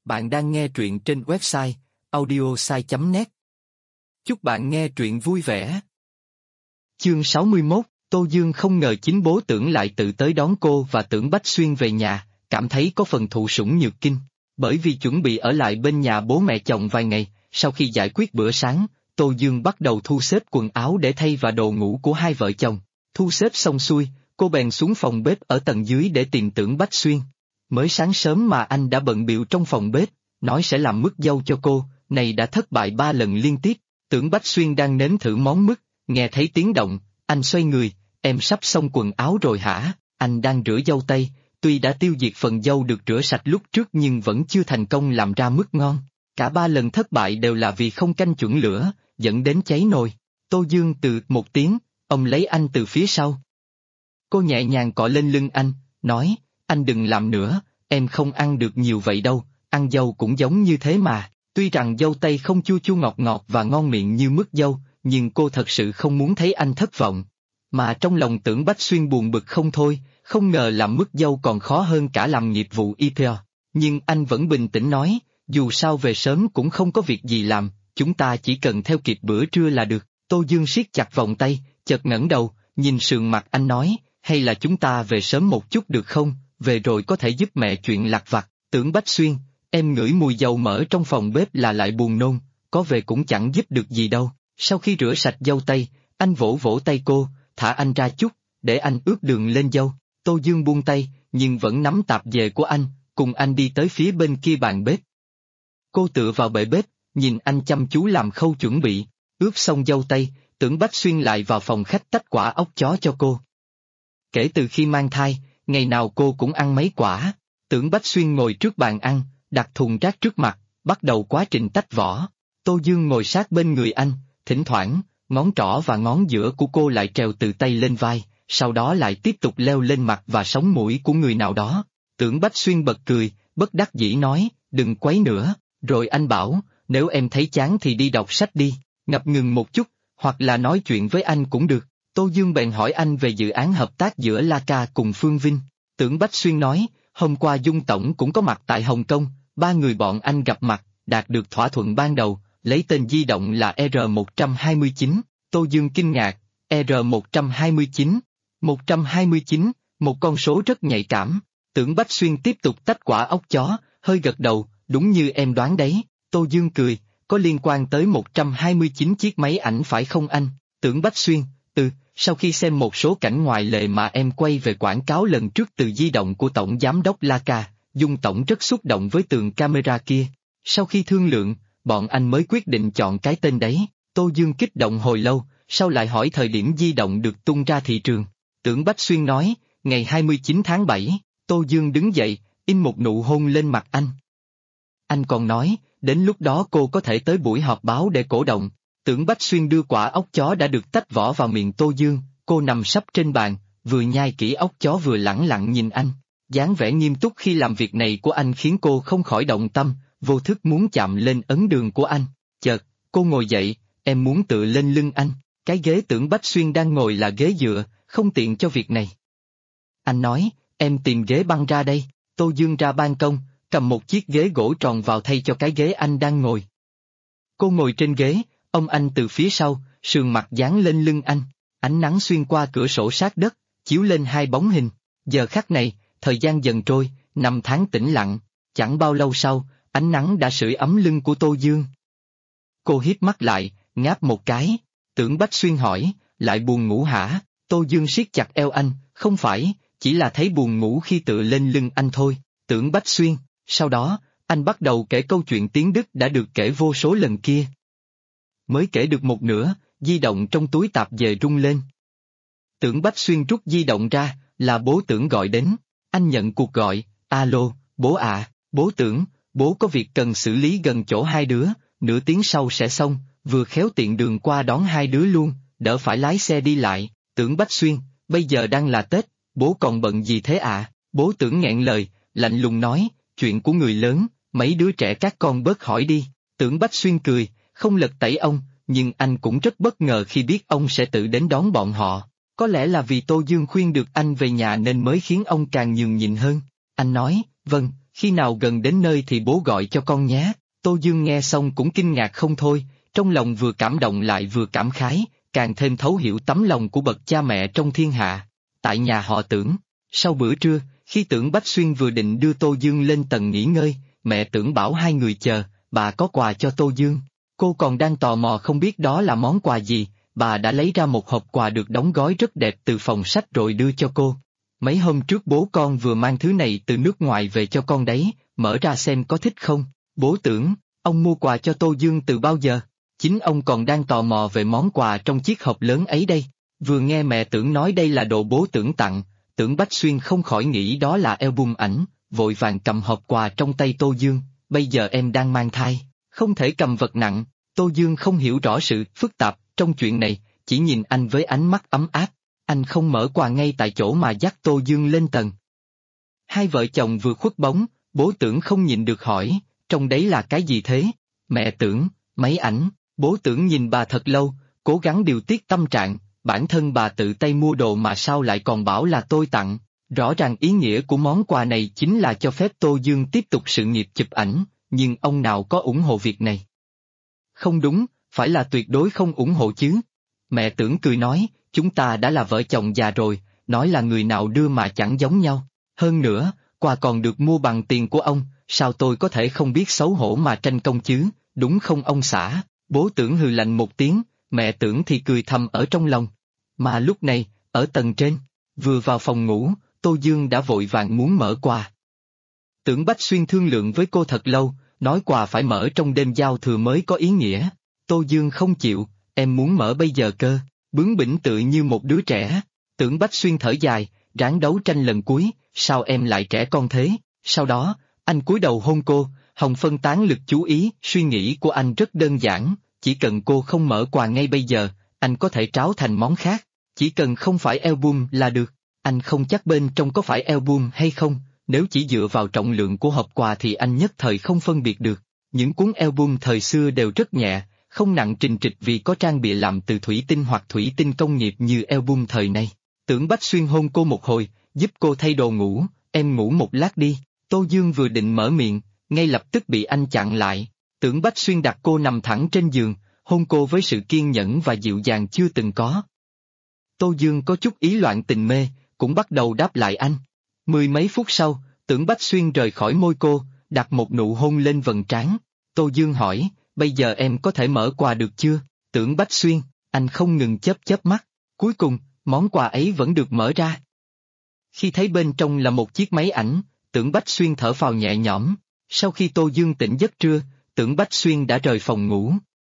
Bạn đang nghe truyện trên website audiosai.net. Chúc bạn nghe truyện vui vẻ. Chương 61, Tô Dương không ngờ chính bố Tưởng lại tự tới đón cô và Tưởng Bách Xuyên về nhà, cảm thấy có phần thụ sủng nhược kinh. Bởi vì chuẩn bị ở lại bên nhà bố mẹ chồng vài ngày, sau khi giải quyết bữa sáng, Tô Dương bắt đầu thu xếp quần áo để thay và đồ ngủ của hai vợ chồng. Thu xếp xong xuôi, cô bèn xuống phòng bếp ở tầng dưới để tìm Tưởng Bách Xuyên. Mới sáng sớm mà anh đã bận bịu trong phòng bếp, nói sẽ làm mứt dâu cho cô, này đã thất bại 3 lần liên tiếp. Tưởng Bách Xuyên đang nếm thử món mứt, nghe thấy tiếng động, anh xoay người, em sắp xong quần áo rồi hả? Anh đang rửa dâu tây, tuy đã tiêu diệt phần dâu được rửa sạch lúc trước nhưng vẫn chưa thành công làm ra mứt ngon. Cả 3 lần thất bại đều là vì không canh chuẩn lửa, dẫn đến cháy nồi. Tô Dương từ một tiếng, ông lấy anh từ phía sau. Cô nhẹ nhàng cọ lên lưng anh, nói, anh đừng làm nữa, em không ăn được nhiều vậy đâu, ăn dâu cũng giống như thế mà. Tuy rằng dâu tây không chua chua ngọt ngọt và ngon miệng như mứt dâu, nhưng cô thật sự không muốn thấy anh thất vọng. Mà trong lòng Tưởng Bách Xuyên buồn bực không thôi, không ngờ làm mứt dâu còn khó hơn cả làm nghiệp vụ IPO. Nhưng anh vẫn bình tĩnh nói, dù sao về sớm cũng không có việc gì làm, chúng ta chỉ cần theo kịp bữa trưa là được. Tô Dương siết chặt vòng tay, chợt ngẩng đầu, nhìn sườn mặt anh nói, hay là chúng ta về sớm một chút được không, về rồi có thể giúp mẹ chuyện lặt vặt. Tưởng Bách Xuyên, em ngửi mùi dầu mỡ trong phòng bếp là lại buồn nôn, có về cũng chẳng giúp được gì đâu. Sau khi rửa sạch dâu tây, anh vỗ vỗ tay cô, thả anh ra chút, để anh ướt đường lên dâu. Tô Dương buông tay, nhưng vẫn nắm tạp dề của anh, cùng anh đi tới phía bên kia bàn bếp. Cô tựa vào bệ bếp, nhìn anh chăm chú làm khâu chuẩn bị, ướp xong dâu tây, Tưởng Bách Xuyên lại vào phòng khách tách quả óc chó cho cô. Kể từ khi mang thai, ngày nào cô cũng ăn mấy quả. Tưởng Bách Xuyên ngồi trước bàn ăn, đặt thùng rác trước mặt, bắt đầu quá trình tách vỏ. Tô Dương ngồi sát bên người anh, thỉnh thoảng, ngón trỏ và ngón giữa của cô lại trèo từ tay lên vai, sau đó lại tiếp tục leo lên mặt và sống mũi của người nào đó. Tưởng Bách Xuyên bật cười, bất đắc dĩ nói, đừng quấy nữa, rồi anh bảo, nếu em thấy chán thì đi đọc sách đi, ngập ngừng một chút, hoặc là nói chuyện với anh cũng được. Tô Dương bèn hỏi anh về dự án hợp tác giữa Laka cùng Phương Vinh. Tưởng Bách Xuyên nói, hôm qua Dung Tổng cũng có mặt tại Hồng Kông, 3 người bọn anh gặp mặt, đạt được thỏa thuận ban đầu, lấy tên di động là R129. Tô Dương kinh ngạc, R129, 129, một con số rất nhạy cảm. Tưởng Bách Xuyên tiếp tục tách quả óc chó, hơi gật đầu, đúng như em đoán đấy. Tô Dương cười, có liên quan tới 129 chiếc máy ảnh phải không anh? Tưởng Bách Xuyên, sau khi xem một số cảnh ngoài lề mà em quay về quảng cáo lần trước từ di động của Tổng Giám đốc Laka, Dung Tổng rất xúc động với tường camera kia. Sau khi thương lượng, bọn anh mới quyết định chọn cái tên đấy. Tô Dương kích động hồi lâu, sau lại hỏi thời điểm di động được tung ra thị trường. Tưởng Bách Xuyên nói, ngày 29 tháng 7, Tô Dương đứng dậy, in một nụ hôn lên mặt anh. Anh còn nói, đến lúc đó cô có thể tới buổi họp báo để cổ động. Tưởng Bách Xuyên đưa quả óc chó đã được tách vỏ vào miệng Tô Dương, cô nằm sấp trên bàn, vừa nhai kỹ óc chó vừa lẳng lặng nhìn anh. Dáng vẻ nghiêm túc khi làm việc này của anh khiến cô không khỏi động tâm, vô thức muốn chạm lên ấn đường của anh. Chợt, cô ngồi dậy, em muốn tựa lên lưng anh, cái ghế Tưởng Bách Xuyên đang ngồi là ghế dựa, không tiện cho việc này. Anh nói, em tìm ghế băng ra đây. Tô Dương ra ban công, cầm một chiếc ghế gỗ tròn vào thay cho cái ghế anh đang ngồi. Cô ngồi trên ghế, ông anh từ phía sau, sườn mặt dán lên lưng anh, ánh nắng xuyên qua cửa sổ sát đất, chiếu lên hai bóng hình. Giờ khắc này, thời gian dần trôi, 5 tháng tĩnh lặng, chẳng bao lâu sau, ánh nắng đã sưởi ấm lưng của Tô Dương. Cô híp mắt lại, ngáp một cái. Tưởng Bách Xuyên hỏi, lại buồn ngủ hả? Tô Dương siết chặt eo anh, không phải, chỉ là thấy buồn ngủ khi tựa lên lưng anh thôi. Tưởng Bách Xuyên, sau đó, anh bắt đầu kể câu chuyện tiếng Đức đã được kể vô số lần kia. Mới kể được một nửa, di động trong túi tạp dề rung lên. Tưởng Bách Xuyên rút di động ra, là bố Tưởng gọi đến. Anh nhận cuộc gọi, alo, bố ạ, bố Tưởng, bố có việc cần xử lý gần chỗ hai đứa, nửa tiếng sau sẽ xong, vừa khéo tiện đường qua đón hai đứa luôn, đỡ phải lái xe đi lại. Tưởng Bách Xuyên, bây giờ đang là Tết, bố còn bận gì thế ạ? Bố Tưởng nghẹn lời, lạnh lùng nói, chuyện của người lớn, mấy đứa trẻ các con bớt hỏi đi. Tưởng Bách Xuyên cười, không lật tẩy ông, nhưng anh cũng rất bất ngờ khi biết ông sẽ tự đến đón bọn họ. Có lẽ là vì Tô Dương khuyên được anh về nhà nên mới khiến ông càng nhường nhịn hơn. Anh nói, vâng, khi nào gần đến nơi thì bố gọi cho con nhé. Tô Dương nghe xong cũng kinh ngạc không thôi, trong lòng vừa cảm động lại vừa cảm khái, càng thêm thấu hiểu tấm lòng của bậc cha mẹ trong thiên hạ. Tại nhà họ Tưởng, sau bữa trưa, khi Tưởng Bách Xuyên vừa định đưa Tô Dương lên tầng nghỉ ngơi, mẹ Tưởng bảo hai người chờ, bà có quà cho Tô Dương. Cô còn đang tò mò không biết đó là món quà gì, bà đã lấy ra một hộp quà được đóng gói rất đẹp từ phòng sách rồi đưa cho cô. Mấy hôm trước bố con vừa mang thứ này từ nước ngoài về cho con đấy, mở ra xem có thích không. Bố Tưởng, ông mua quà cho Tô Dương từ bao giờ? Chính ông còn đang tò mò về món quà trong chiếc hộp lớn ấy đây. Vừa nghe mẹ Tưởng nói đây là đồ bố Tưởng tặng, Tưởng Bách Xuyên không khỏi nghĩ đó là album ảnh, vội vàng cầm hộp quà trong tay Tô Dương. Bây giờ em đang mang thai, không thể cầm vật nặng. Tô Dương không hiểu rõ sự phức tạp trong chuyện này, chỉ nhìn anh với ánh mắt ấm áp. Anh không mở quà ngay tại chỗ mà dắt Tô Dương lên tầng. Hai vợ chồng vừa khuất bóng, bố Tưởng không nhịn được hỏi, trong đấy là cái gì thế? Mẹ Tưởng, máy ảnh. Bố Tưởng nhìn bà thật lâu, cố gắng điều tiết tâm trạng, bản thân bà tự tay mua đồ mà sao lại còn bảo là tôi tặng. Rõ ràng ý nghĩa của món quà này chính là cho phép Tô Dương tiếp tục sự nghiệp chụp ảnh, nhưng ông nào có ủng hộ việc này? Không đúng, phải là tuyệt đối không ủng hộ chứ. Mẹ Tưởng cười nói, chúng ta đã là vợ chồng già rồi, nói là người nào đưa mà chẳng giống nhau. Hơn nữa, quà còn được mua bằng tiền của ông, sao tôi có thể không biết xấu hổ mà tranh công chứ, đúng không ông xã? Bố Tưởng hừ lạnh một tiếng, mẹ Tưởng thì cười thầm ở trong lòng. Mà lúc này, ở tầng trên, vừa vào phòng ngủ, Tô Dương đã vội vàng muốn mở quà. Tưởng Bách Xuyên thương lượng với cô thật lâu, nói quà phải mở trong đêm giao thừa mới có ý nghĩa. Tô Dương không chịu, em muốn mở bây giờ cơ, bướng bỉnh tự như một đứa trẻ. Tưởng Bách Xuyên thở dài, ráng đấu tranh lần cuối, sao em lại trẻ con thế? Sau đó, anh cúi đầu hôn cô, hồng phân tán lực chú ý, suy nghĩ của anh rất đơn giản, chỉ cần cô không mở quà ngay bây giờ, anh có thể tráo thành món khác, chỉ cần không phải album là được. Anh không chắc bên trong có phải album hay không, nếu chỉ dựa vào trọng lượng của hộp quà thì anh nhất thời không phân biệt được. Những cuốn album thời xưa đều rất nhẹ, không nặng trình trịch vì có trang bìa làm từ thủy tinh hoặc thủy tinh công nghiệp như album thời nay. Tưởng Bách Xuyên hôn cô một hồi, giúp cô thay đồ ngủ, em ngủ một lát đi. Tô Dương vừa định mở miệng, ngay lập tức bị anh chặn lại. Tưởng Bách Xuyên đặt cô nằm thẳng trên giường, hôn cô với sự kiên nhẫn và dịu dàng chưa từng có. Tô Dương có chút ý loạn tình mê, cũng bắt đầu đáp lại anh. Mười mấy phút sau, Tưởng Bách Xuyên rời khỏi môi cô, đặt một nụ hôn lên vầng trán. Tô Dương hỏi, bây giờ em có thể mở quà được chưa? Tưởng Bách Xuyên, anh không ngừng chớp chớp mắt. Cuối cùng, món quà ấy vẫn được mở ra. Khi thấy bên trong là một chiếc máy ảnh, Tưởng Bách Xuyên thở phào nhẹ nhõm. Sau khi Tô Dương tỉnh giấc trưa, Tưởng Bách Xuyên đã rời phòng ngủ.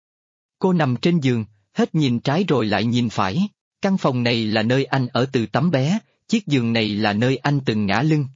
Cô nằm trên giường, hết nhìn trái rồi lại nhìn phải. Căn phòng này là nơi anh ở từ tấm bé, chiếc giường này là nơi anh từng ngã lưng.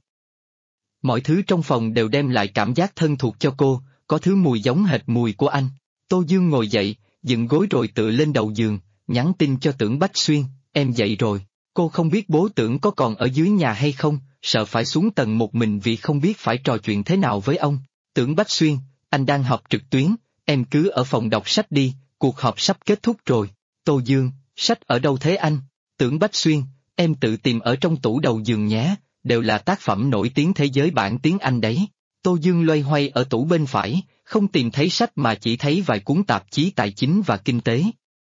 Mọi thứ trong phòng đều đem lại cảm giác thân thuộc cho cô, có thứ mùi giống hệt mùi của anh. Tô Dương ngồi dậy, dựng gối rồi tựa lên đầu giường, nhắn tin cho Tưởng Bách Xuyên, em dậy rồi. Cô không biết bố Tưởng có còn ở dưới nhà hay không, sợ phải xuống tầng một mình vì không biết phải trò chuyện thế nào với ông. Tưởng Bách Xuyên, anh đang họp trực tuyến, em cứ ở phòng đọc sách đi, cuộc họp sắp kết thúc rồi. Tô Dương, sách ở đâu thế anh? Tưởng Bách Xuyên, em tự tìm ở trong tủ đầu giường nhé, đều là tác phẩm nổi tiếng thế giới bản tiếng Anh đấy. Tô Dương loay hoay ở tủ bên phải, không tìm thấy sách mà chỉ thấy vài cuốn tạp chí tài chính và kinh tế.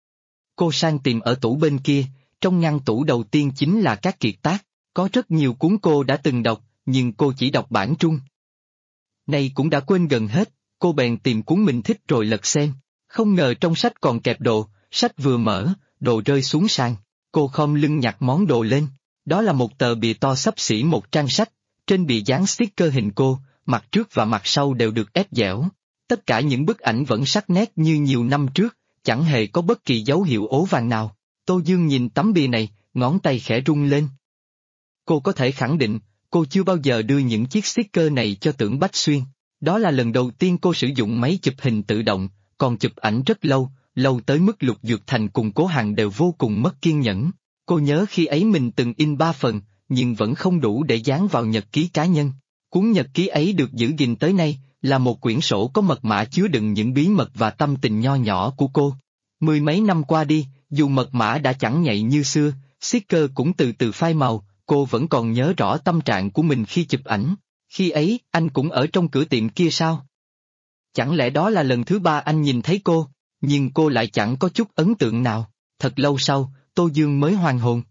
Cô sang tìm ở tủ bên kia, trong ngăn tủ đầu tiên chính là các kiệt tác, có rất nhiều cuốn cô đã từng đọc, nhưng cô chỉ đọc bản Trung. Này cũng đã quên gần hết, cô bèn tìm cuốn mình thích rồi lật xem, không ngờ trong sách còn kẹp đồ, sách vừa mở, đồ rơi xuống sàn, cô khom lưng nhặt món đồ lên, đó là một tờ bìa to xấp xỉ một trang sách, trên bìa dán sticker hình cô, mặt trước và mặt sau đều được ép dẻo, tất cả những bức ảnh vẫn sắc nét như nhiều năm trước, chẳng hề có bất kỳ dấu hiệu ố vàng nào. Tô Dương nhìn tấm bìa này, ngón tay khẽ rung lên. Cô có thể khẳng định, cô chưa bao giờ đưa những chiếc sticker này cho Tưởng Bách Xuyên. Đó là lần đầu tiên cô sử dụng máy chụp hình tự động, còn chụp ảnh rất lâu, lâu tới mức Lục Dược Thành cùng Cố Hằng đều vô cùng mất kiên nhẫn. Cô nhớ khi ấy mình từng in 3 phần, nhưng vẫn không đủ để dán vào nhật ký cá nhân. Cuốn nhật ký ấy được giữ gìn tới nay, là một quyển sổ có mật mã chứa đựng những bí mật và tâm tình nho nhỏ của cô. Mười mấy năm qua đi, dù mật mã đã chẳng nhạy như xưa, sticker cũng từ từ phai màu, cô vẫn còn nhớ rõ tâm trạng của mình khi chụp ảnh. Khi ấy, anh cũng ở trong cửa tiệm kia sao? Chẳng lẽ đó là lần thứ ba anh nhìn thấy cô, nhưng cô lại chẳng có chút ấn tượng nào. Thật lâu sau, Tô Dương mới hoàn hồn.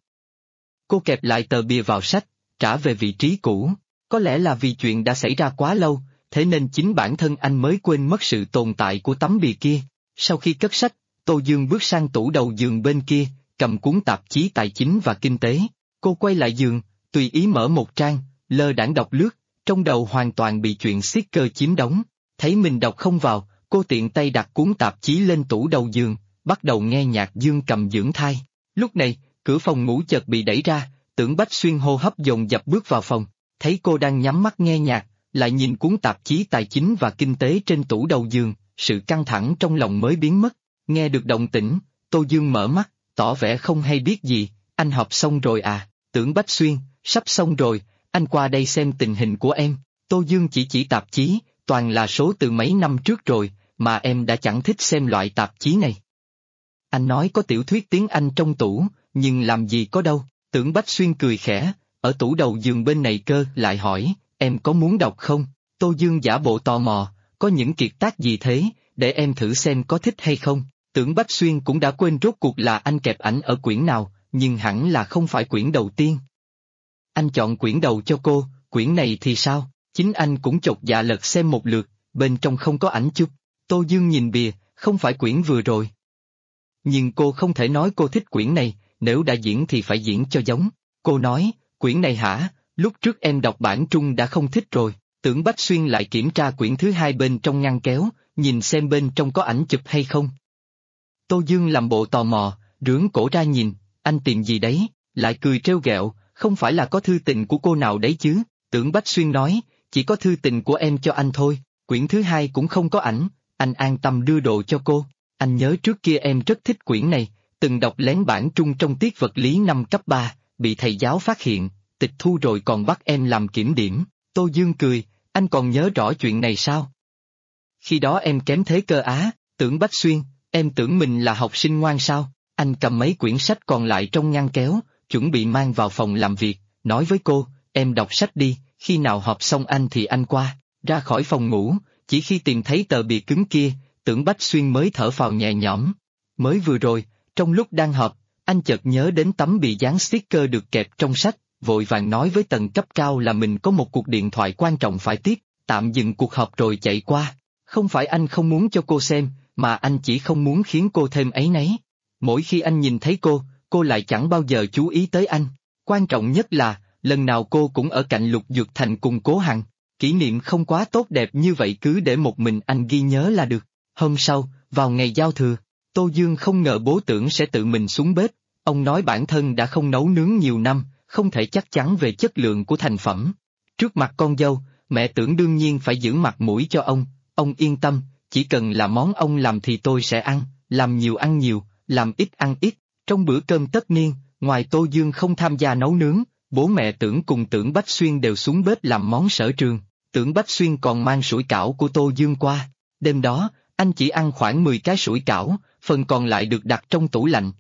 Cô kẹp lại tờ bìa vào sách, trả về vị trí cũ. Có lẽ là vì chuyện đã xảy ra quá lâu, thế nên chính bản thân anh mới quên mất sự tồn tại của tấm bìa kia. Sau khi cất sách, Tô Dương bước sang tủ đầu giường bên kia, cầm cuốn tạp chí tài chính và kinh tế. Cô quay lại giường, tùy ý mở một trang, lơ đãng đọc lướt, trong đầu hoàn toàn bị chuyện sticker chiếm đóng. Thấy mình đọc không vào, cô tiện tay đặt cuốn tạp chí lên tủ đầu giường, bắt đầu nghe nhạc dương cầm dưỡng thai. Lúc này, cửa phòng ngủ chợt bị đẩy ra, Tưởng Bách Xuyên hô hấp dồn dập bước vào phòng, thấy cô đang nhắm mắt nghe nhạc, lại nhìn cuốn tạp chí tài chính và kinh tế trên tủ đầu giường, sự căng thẳng trong lòng mới biến mất. Nghe được động tĩnh, Tô Dương mở mắt, tỏ vẻ không hay biết gì. Anh họp xong rồi à? Tưởng Bách Xuyên, sắp xong rồi, anh qua đây xem tình hình của em. Tô Dương chỉ tạp chí, toàn là số từ mấy năm trước rồi, mà em đã chẳng thích xem loại tạp chí này. Anh nói có tiểu thuyết tiếng Anh trong tủ, nhưng làm gì có đâu. Tưởng Bách Xuyên cười khẽ, ở tủ đầu giường bên này cơ, lại hỏi, em có muốn đọc không? Tô Dương giả bộ tò mò, có những kiệt tác gì thế, để em thử xem có thích hay không. Tưởng Bách Xuyên cũng đã quên rốt cuộc là anh kẹp ảnh ở quyển nào, nhưng hẳn là không phải quyển đầu tiên. Anh chọn quyển đầu cho cô, quyển này thì sao? Chính anh cũng chột dạ lật xem một lượt, bên trong không có ảnh chụp. Tô Dương nhìn bìa, không phải quyển vừa rồi. Nhưng cô không thể nói cô thích quyển này, nếu đã diễn thì phải diễn cho giống. Cô nói, quyển này hả, lúc trước em đọc bản Trung đã không thích rồi. Tưởng Bách Xuyên lại kiểm tra quyển thứ hai bên trong ngăn kéo, nhìn xem bên trong có ảnh chụp hay không. Tô Dương làm bộ tò mò, rướn cổ ra nhìn, anh tìm gì đấy, lại cười trêu ghẹo, không phải là có thư tình của cô nào đấy chứ. Tưởng Bách Xuyên nói, chỉ có thư tình của em cho anh thôi, quyển thứ hai cũng không có ảnh, anh an tâm đưa đồ cho cô. Anh nhớ trước kia em rất thích quyển này, từng đọc lén bản Trung trong tiết vật lý năm cấp 3, bị thầy giáo phát hiện, tịch thu rồi còn bắt em làm kiểm điểm. Tô Dương cười, anh còn nhớ rõ chuyện này sao? Khi đó em kém thế cơ á. Tưởng Bách Xuyên, em tưởng mình là học sinh ngoan sao? Anh cầm mấy quyển sách còn lại trong ngăn kéo, chuẩn bị mang vào phòng làm việc, nói với cô, em đọc sách đi, khi nào họp xong anh thì anh qua. Ra khỏi phòng ngủ, chỉ khi tìm thấy tờ bìa cứng kia, Tưởng Bách Xuyên mới thở phào nhẹ nhõm. Mới vừa rồi, trong lúc đang họp, anh chợt nhớ đến tấm bìa dán sticker được kẹp trong sách, vội vàng nói với tầng cấp cao là mình có một cuộc điện thoại quan trọng phải tiếp, tạm dừng cuộc họp rồi chạy qua. Không phải anh không muốn cho cô xem, mà anh chỉ không muốn khiến cô thêm áy náy. Mỗi khi anh nhìn thấy cô lại chẳng bao giờ chú ý tới anh. Quan trọng nhất là, lần nào cô cũng ở cạnh Lục Dược Thành cùng Cố Hằng. Kỷ niệm không quá tốt đẹp như vậy cứ để một mình anh ghi nhớ là được. Hôm sau, vào ngày giao thừa, Tô Dương không ngờ bố Tưởng sẽ tự mình xuống bếp. Ông nói bản thân đã không nấu nướng nhiều năm, không thể chắc chắn về chất lượng của thành phẩm. Trước mặt con dâu, mẹ Tưởng đương nhiên phải giữ mặt mũi cho ông yên tâm, chỉ cần là món ông làm thì tôi sẽ ăn, làm nhiều, làm ít ăn ít. Trong bữa cơm tất niên, ngoài Tô Dương không tham gia nấu nướng, bố mẹ Tưởng cùng Tưởng Bách Xuyên đều xuống bếp làm món sở trường. Tưởng Bách Xuyên còn mang sủi cảo của Tô Dương qua. Đêm đó, anh chỉ ăn khoảng 10 cái sủi cảo, phần còn lại được đặt trong tủ lạnh.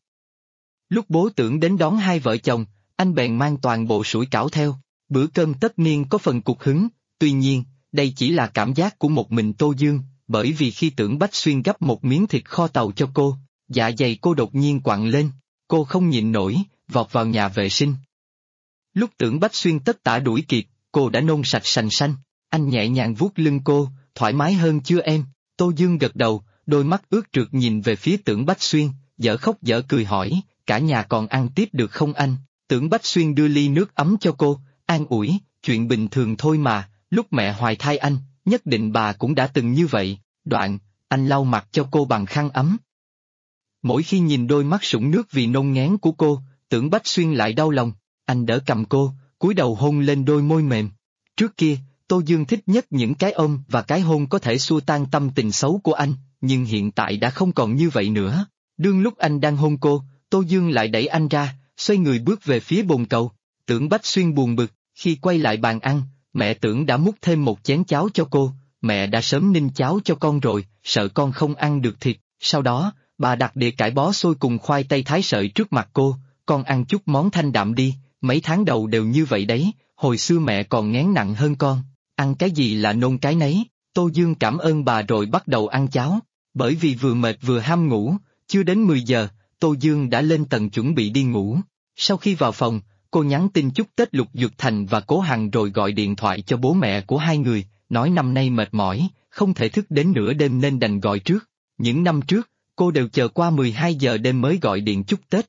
Lúc bố Tưởng đến đón hai vợ chồng, anh bèn mang toàn bộ sủi cảo theo. Bữa cơm tất niên có phần cục hứng, tuy nhiên, đây chỉ là cảm giác của một mình Tô Dương, bởi vì khi Tưởng Bách Xuyên gắp một miếng thịt kho tàu cho cô, dạ dày cô đột nhiên quặn lên, cô không nhịn nổi, vọt vào nhà vệ sinh. Lúc Tưởng Bách Xuyên tất tả đuổi kịp, cô đã nôn sạch sành sanh. Anh nhẹ nhàng vuốt lưng cô, thoải mái hơn chưa em? Tô Dương gật đầu, đôi mắt ướt trượt nhìn về phía Tưởng Bách Xuyên, dở khóc dở cười hỏi, cả nhà còn ăn tiếp được không anh? Tưởng Bách Xuyên đưa ly nước ấm cho cô, an ủi, chuyện bình thường thôi mà, lúc mẹ hoài thai anh, nhất định bà cũng đã từng như vậy. Đoạn, anh lau mặt cho cô bằng khăn ấm. Mỗi khi nhìn đôi mắt sũng nước vì nôn ngén của cô, Tưởng Bách Xuyên lại đau lòng, anh đỡ cầm cô, cúi đầu hôn lên đôi môi mềm. Trước kia, Tô Dương thích nhất những cái ôm và cái hôn có thể xua tan tâm tình xấu của anh, nhưng hiện tại đã không còn như vậy nữa. Đương lúc anh đang hôn cô, Tô Dương lại đẩy anh ra, xoay người bước về phía bồn cầu. Tưởng Bách Xuyên buồn bực, khi quay lại bàn ăn, mẹ Tưởng đã múc thêm một chén cháo cho cô, mẹ đã sớm ninh cháo cho con rồi, sợ con không ăn được thịt. Sau đó, bà đặt đĩa cải bó xôi cùng khoai tây thái sợi trước mặt cô, con ăn chút món thanh đạm đi, mấy tháng đầu đều như vậy đấy, hồi xưa mẹ còn ngén nặng hơn con. ăn cái gì là nôn cái nấy. Tô Dương cảm ơn bà rồi bắt đầu ăn cháo. Bởi vì vừa mệt vừa ham ngủ, chưa đến 10 giờ, Tô Dương đã lên tầng chuẩn bị đi ngủ. Sau khi vào phòng, cô nhắn tin chúc Tết Lục Duyệt Thành và Cố Hằng rồi gọi điện thoại cho bố mẹ của hai người, nói năm nay mệt mỏi, không thể thức đến nửa đêm nên đành gọi trước. Những năm trước, cô đều chờ qua 12 giờ đêm mới gọi điện chúc Tết.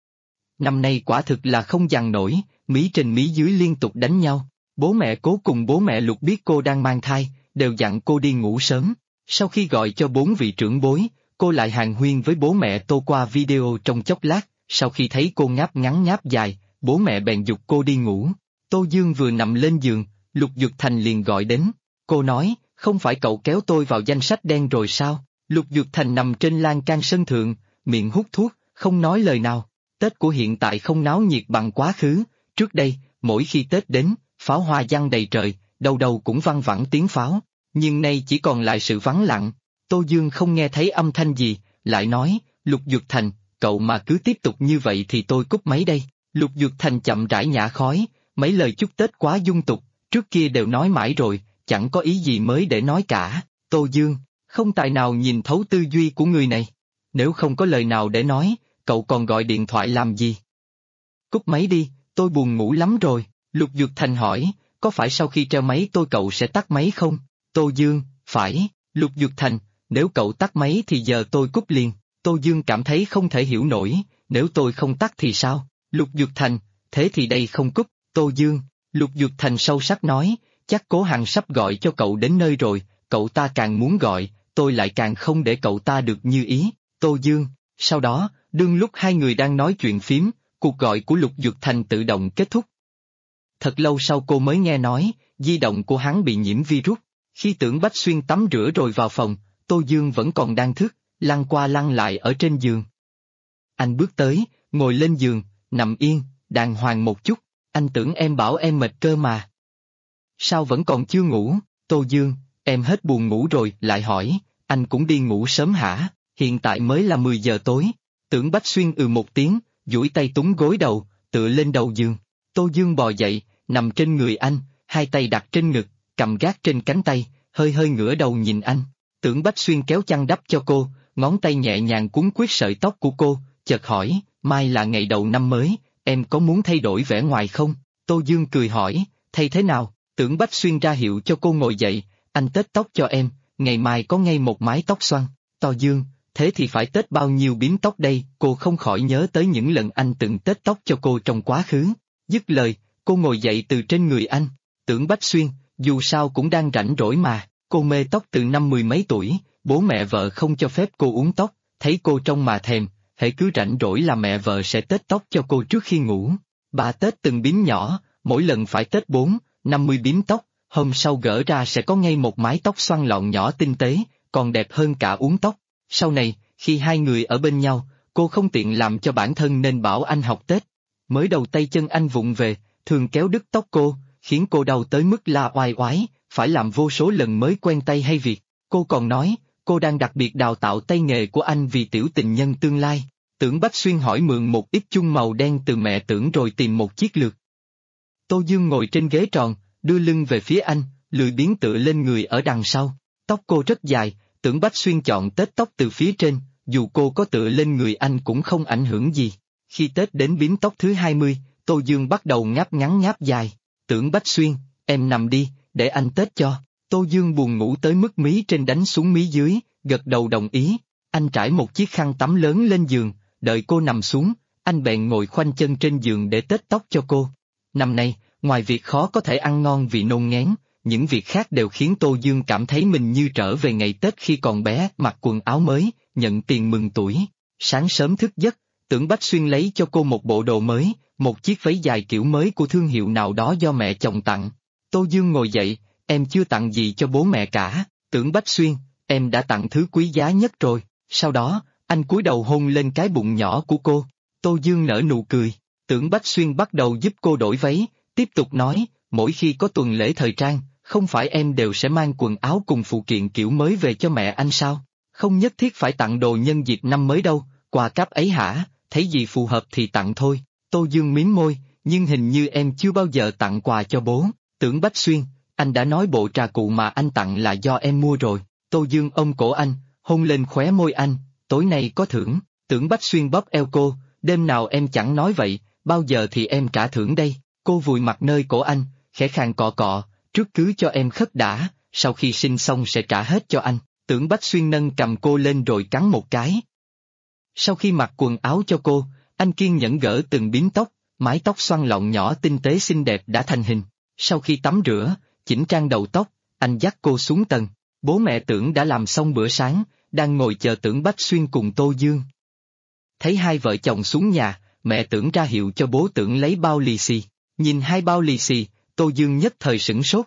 Năm nay quả thực là không dằn nổi, mí trên mí dưới liên tục đánh nhau. Bố mẹ Cố cùng bố mẹ Lục biết cô đang mang thai, đều dặn cô đi ngủ sớm. Sau khi gọi cho 4 vị trưởng bối, cô lại hàn huyên với bố mẹ Tô qua video trong chốc lát, sau khi thấy cô ngáp ngắn ngáp dài, bố mẹ bèn giục cô đi ngủ. Tô Dương vừa nằm lên giường, Lục Duyệt Thành liền gọi đến. Cô nói, không phải cậu kéo tôi vào danh sách đen rồi sao? Lục Duyệt Thành nằm trên lan can sân thượng, miệng hút thuốc, không nói lời nào. Tết của hiện tại không náo nhiệt bằng quá khứ, trước đây, mỗi khi Tết đến, pháo hoa giăng đầy trời, đâu đâu cũng văng vẳng tiếng pháo, nhưng nay chỉ còn lại sự vắng lặng. Tô Dương không nghe thấy âm thanh gì, lại nói, Lục Duyệt Thành, cậu mà cứ tiếp tục như vậy thì tôi cúp máy đây. Lục Duyệt Thành chậm rãi nhả khói, mấy lời chúc Tết quá dung tục, trước kia đều nói mãi rồi, chẳng có ý gì mới để nói cả. Tô Dương, không tài nào nhìn thấu tư duy của người này. Nếu không có lời nào để nói, cậu còn gọi điện thoại làm gì? Cúp máy đi, tôi buồn ngủ lắm rồi. Lục Duyệt Thành hỏi, có phải sau khi treo máy tôi cậu sẽ tắt máy không? Tô Dương, phải. Lục Duyệt Thành, nếu cậu tắt máy thì giờ tôi cúp liền. Tô Dương cảm thấy không thể hiểu nổi, nếu tôi không tắt thì sao? Lục Duyệt Thành, thế thì đây không cúp. Tô Dương, Lục Duyệt Thành sâu sắc nói, chắc Cố Hằng sắp gọi cho cậu đến nơi rồi, cậu ta càng muốn gọi, tôi lại càng không để cậu ta được như ý. Tô Dương, sau đó, đương lúc hai người đang nói chuyện phím, cuộc gọi của Lục Duyệt Thành tự động kết thúc. Thật lâu sau cô mới nghe nói, di động của hắn bị nhiễm virus. Khi Tưởng Bách Xuyên tắm rửa rồi vào phòng, Tô Dương vẫn còn đang thức, lăn qua lăn lại ở trên giường. Anh bước tới, ngồi lên giường, nằm yên, đàng hoàng một chút, anh tưởng em bảo em mệt cơ mà. Sao vẫn còn chưa ngủ? Tô Dương, em hết buồn ngủ rồi, lại hỏi, anh cũng đi ngủ sớm hả? Hiện tại mới là 10 giờ tối. Tưởng Bách Xuyên một tiếng, duỗi tay túng gối đầu, tựa lên đầu giường. Tô Dương bò dậy, nằm trên người anh, hai tay đặt trên ngực, cầm gác trên cánh tay, hơi hơi ngửa đầu nhìn anh. Tưởng Bách Xuyên kéo chăn đắp cho cô, ngón tay nhẹ nhàng quấn quýt sợi tóc của cô, chợt hỏi, mai là ngày đầu năm mới, em có muốn thay đổi vẻ ngoài không? Tô Dương cười hỏi, thay thế nào? Tưởng Bách Xuyên ra hiệu cho cô ngồi dậy, anh tết tóc cho em, ngày mai có ngay một mái tóc xoăn. Tô Dương, thế thì phải tết bao nhiêu bím tóc đây? Cô không khỏi nhớ tới những lần anh từng tết tóc cho cô trong quá khứ. Dứt lời, cô ngồi dậy từ trên người anh. Tưởng Bách Xuyên, dù sao cũng đang rảnh rỗi mà, cô mê tóc từ năm 10 mấy tuổi, bố mẹ vợ không cho phép cô uống tóc, thấy cô trông mà thèm, hễ cứ rảnh rỗi là mẹ vợ sẽ tết tóc cho cô trước khi ngủ. Bà tết từng bím nhỏ, mỗi lần phải tết 4-50 bím tóc, hôm sau gỡ ra sẽ có ngay một mái tóc xoăn lọn nhỏ tinh tế, còn đẹp hơn cả uống tóc. Sau này, khi hai người ở bên nhau, cô không tiện làm cho bản thân nên bảo anh học tết. Mới đầu tay chân anh vụng về, thường kéo đứt tóc cô, khiến cô đau tới mức la oai oái, phải làm vô số lần mới quen tay hay việc. Cô còn nói, cô đang đặc biệt đào tạo tay nghề của anh vì tiểu tình nhân tương lai. Tưởng Bách Xuyên hỏi mượn một ít chung màu đen từ mẹ Tưởng rồi tìm một chiếc lược. Tô Dương ngồi trên ghế tròn, đưa lưng về phía anh, lười biếng tựa lên người ở đằng sau. Tóc cô rất dài, Tưởng Bách Xuyên chọn tết tóc từ phía trên, dù cô có tựa lên người anh cũng không ảnh hưởng gì. Khi Tết đến bím tóc thứ 20, Tô Dương bắt đầu ngáp ngắn ngáp dài. Tưởng Bách Xuyên, em nằm đi, để anh tết cho. Tô Dương buồn ngủ tới mức mí trên đánh xuống mí dưới, gật đầu đồng ý. Anh trải một chiếc khăn tắm lớn lên giường, đợi cô nằm xuống, anh bèn ngồi khoanh chân trên giường để tết tóc cho cô. Năm nay, ngoài việc khó có thể ăn ngon vì nôn ngén, những việc khác đều khiến Tô Dương cảm thấy mình như trở về ngày Tết khi còn bé, mặc quần áo mới, nhận tiền mừng tuổi. Sáng sớm thức giấc, Tưởng Bách Xuyên lấy cho cô một bộ đồ mới, một chiếc váy dài kiểu mới của thương hiệu nào đó do mẹ chồng tặng. Tô Dương ngồi dậy, em chưa tặng gì cho bố mẹ cả. Tưởng Bách Xuyên, em đã tặng thứ quý giá nhất rồi. Sau đó, anh cúi đầu hôn lên cái bụng nhỏ của cô. Tô Dương nở nụ cười. Tưởng Bách Xuyên bắt đầu giúp cô đổi váy, tiếp tục nói, mỗi khi có tuần lễ thời trang, không phải em đều sẽ mang quần áo cùng phụ kiện kiểu mới về cho mẹ anh sao? Không nhất thiết phải tặng đồ nhân dịp năm mới đâu, quà cáp ấy hả, thấy gì phù hợp thì tặng thôi. Tô Dương mím môi, nhưng hình như em chưa bao giờ tặng quà cho bố. Tưởng Bách Xuyên, Anh đã nói bộ trà cụ mà anh tặng là do em mua rồi. Tô Dương ôm cổ anh, hôn lên khóe môi anh, tối nay có thưởng. Tưởng Bách Xuyên bóp eo cô, đêm nào em chẳng nói vậy, bao giờ thì em trả thưởng đây. Cô vùi mặt nơi cổ anh, khẽ khàng cọ cọ, trước cứ cho em khất đã, sau khi sinh xong sẽ trả hết cho anh. Tưởng Bách Xuyên nâng cầm cô lên rồi cắn một cái. Sau khi mặc quần áo cho cô, anh kiên nhẫn gỡ từng bím tóc, mái tóc xoăn lọn nhỏ tinh tế xinh đẹp đã thành hình. Sau khi tắm rửa, chỉnh trang đầu tóc, anh dắt cô xuống tầng. Bố mẹ Tưởng đã làm xong bữa sáng, đang ngồi chờ Tưởng Bách Xuyên cùng Tô Dương. Thấy hai vợ chồng xuống nhà, mẹ Tưởng ra hiệu cho bố Tưởng lấy bao lì xì. Nhìn hai bao lì xì, Tô Dương nhất thời sửng sốt.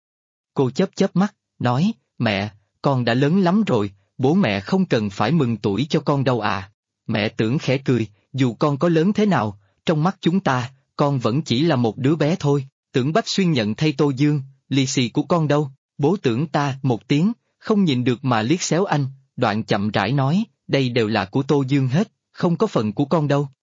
Cô chớp chớp mắt, nói, mẹ, con đã lớn lắm rồi, bố mẹ không cần phải mừng tuổi cho con đâu à. Mẹ Tưởng khẽ cười, dù con có lớn thế nào, trong mắt chúng ta, con vẫn chỉ là một đứa bé thôi. Tưởng Bách Xuyên nhận thay Tô Dương, lì xì của con đâu? Bố Tưởng ta một tiếng, không nhìn được mà liếc xéo anh, đoạn chậm rãi nói, đây đều là của Tô Dương hết, không có phần của con đâu.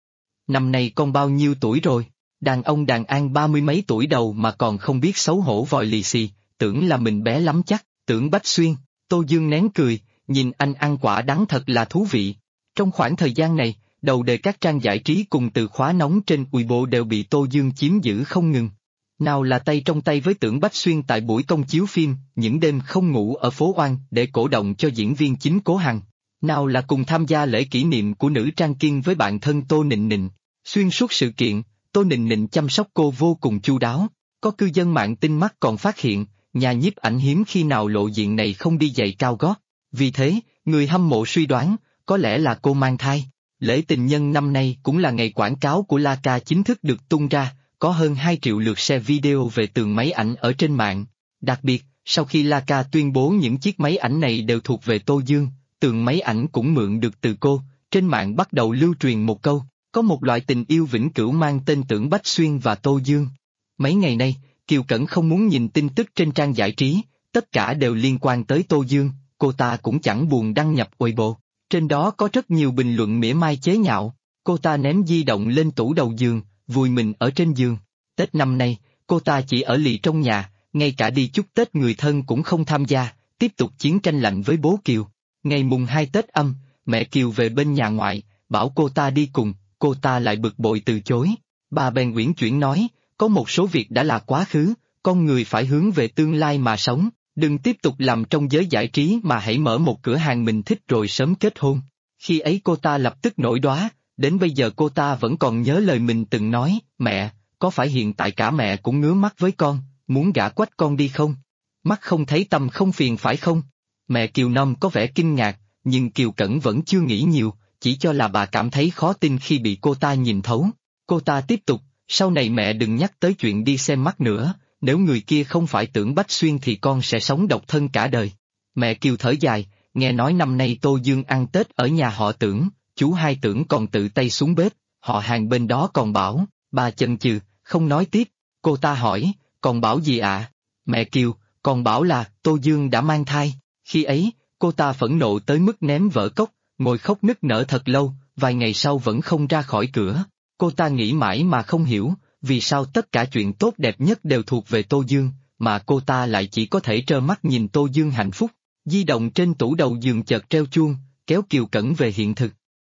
Năm nay con bao nhiêu tuổi rồi? Đàn ông đàn an 30 mấy tuổi đầu mà còn không biết xấu hổ vòi lì xì, tưởng là mình bé lắm chắc. Tưởng Bách Xuyên, Tô Dương nén cười, nhìn anh ăn quả đắng thật là thú vị. Trong khoảng thời gian này, đầu đề các trang giải trí cùng từ khóa nóng trên Weibo đều bị Tô Dương chiếm giữ không ngừng. Nào là tay trong tay với Tưởng Bách Xuyên tại buổi công chiếu phim, những đêm không ngủ ở phố Oan để cổ động cho diễn viên chính Cố Hằng. Nào là cùng tham gia lễ kỷ niệm của nữ trang Kiên với bạn thân Tô Nịnh Nịnh. Xuyên suốt sự kiện, Tô Nịnh Nịnh chăm sóc cô vô cùng chu đáo. Có cư dân mạng tinh mắt còn phát hiện, nhà nhiếp ảnh hiếm khi nào lộ diện này không đi giày cao gót. Vì thế, người hâm mộ suy đoán, có lẽ là cô mang thai. Lễ tình nhân năm nay cũng là ngày quảng cáo của Laca chính thức được tung ra, có hơn 2 triệu lượt share video về tường máy ảnh ở trên mạng. Đặc biệt, sau khi Laca tuyên bố những chiếc máy ảnh này đều thuộc về Tô Dương, tường máy ảnh cũng mượn được từ cô, trên mạng bắt đầu lưu truyền một câu, có một loại tình yêu vĩnh cửu mang tên Tưởng Bách Xuyên và Tô Dương. Mấy ngày nay, Kiều Cẩn không muốn nhìn tin tức trên trang giải trí, tất cả đều liên quan tới Tô Dương, cô ta cũng chẳng buồn đăng nhập Weibo. Trên đó có rất nhiều bình luận mỉa mai chế nhạo, cô ta ném di động lên tủ đầu giường, vùi mình ở trên giường. Tết năm nay, cô ta chỉ ở lì trong nhà, ngay cả đi chúc Tết người thân cũng không tham gia, tiếp tục chiến tranh lạnh với bố Kiều. Ngày mùng 2 Tết âm, mẹ Kiều về bên nhà ngoại, bảo cô ta đi cùng, cô ta lại bực bội từ chối. Bà bèn uyển chuyển nói, có một số việc đã là quá khứ, con người phải hướng về tương lai mà sống, đừng tiếp tục làm trong giới giải trí mà hãy mở một cửa hàng mình thích rồi sớm kết hôn. Khi ấy cô ta lập tức nổi đoá, đến bây giờ cô ta vẫn còn nhớ lời mình từng nói, mẹ, có phải hiện tại cả mẹ cũng ngứa mắt với con, muốn gả quách con đi không? Mắt không thấy tâm không phiền phải không? Mẹ Kiều Năm có vẻ kinh ngạc, nhưng Kiều Cẩn vẫn chưa nghĩ nhiều, chỉ cho là bà cảm thấy khó tin khi bị cô ta nhìn thấu. Cô ta tiếp tục, sau này mẹ đừng nhắc tới chuyện đi xem mắt nữa, nếu người kia không phải Tưởng Bách Xuyên thì con sẽ sống độc thân cả đời. Mẹ Kiều thở dài, nghe nói năm nay Tô Dương ăn Tết ở nhà họ Tưởng, chú hai Tưởng còn tự tay xuống bếp, họ hàng bên đó còn bảo, bà chần chừ, không nói tiếp. Cô ta hỏi, còn bảo gì ạ? Mẹ Kiều, còn bảo là Tô Dương đã mang thai. Khi ấy, cô ta phẫn nộ tới mức ném vỡ cốc, ngồi khóc nức nở thật lâu, vài ngày sau vẫn không ra khỏi cửa. Cô ta nghĩ mãi mà không hiểu, vì sao tất cả chuyện tốt đẹp nhất đều thuộc về Tô Dương, mà cô ta lại chỉ có thể trơ mắt nhìn Tô Dương hạnh phúc. Di động trên tủ đầu giường chợt treo chuông, kéo Kiều Cẩn về hiện thực.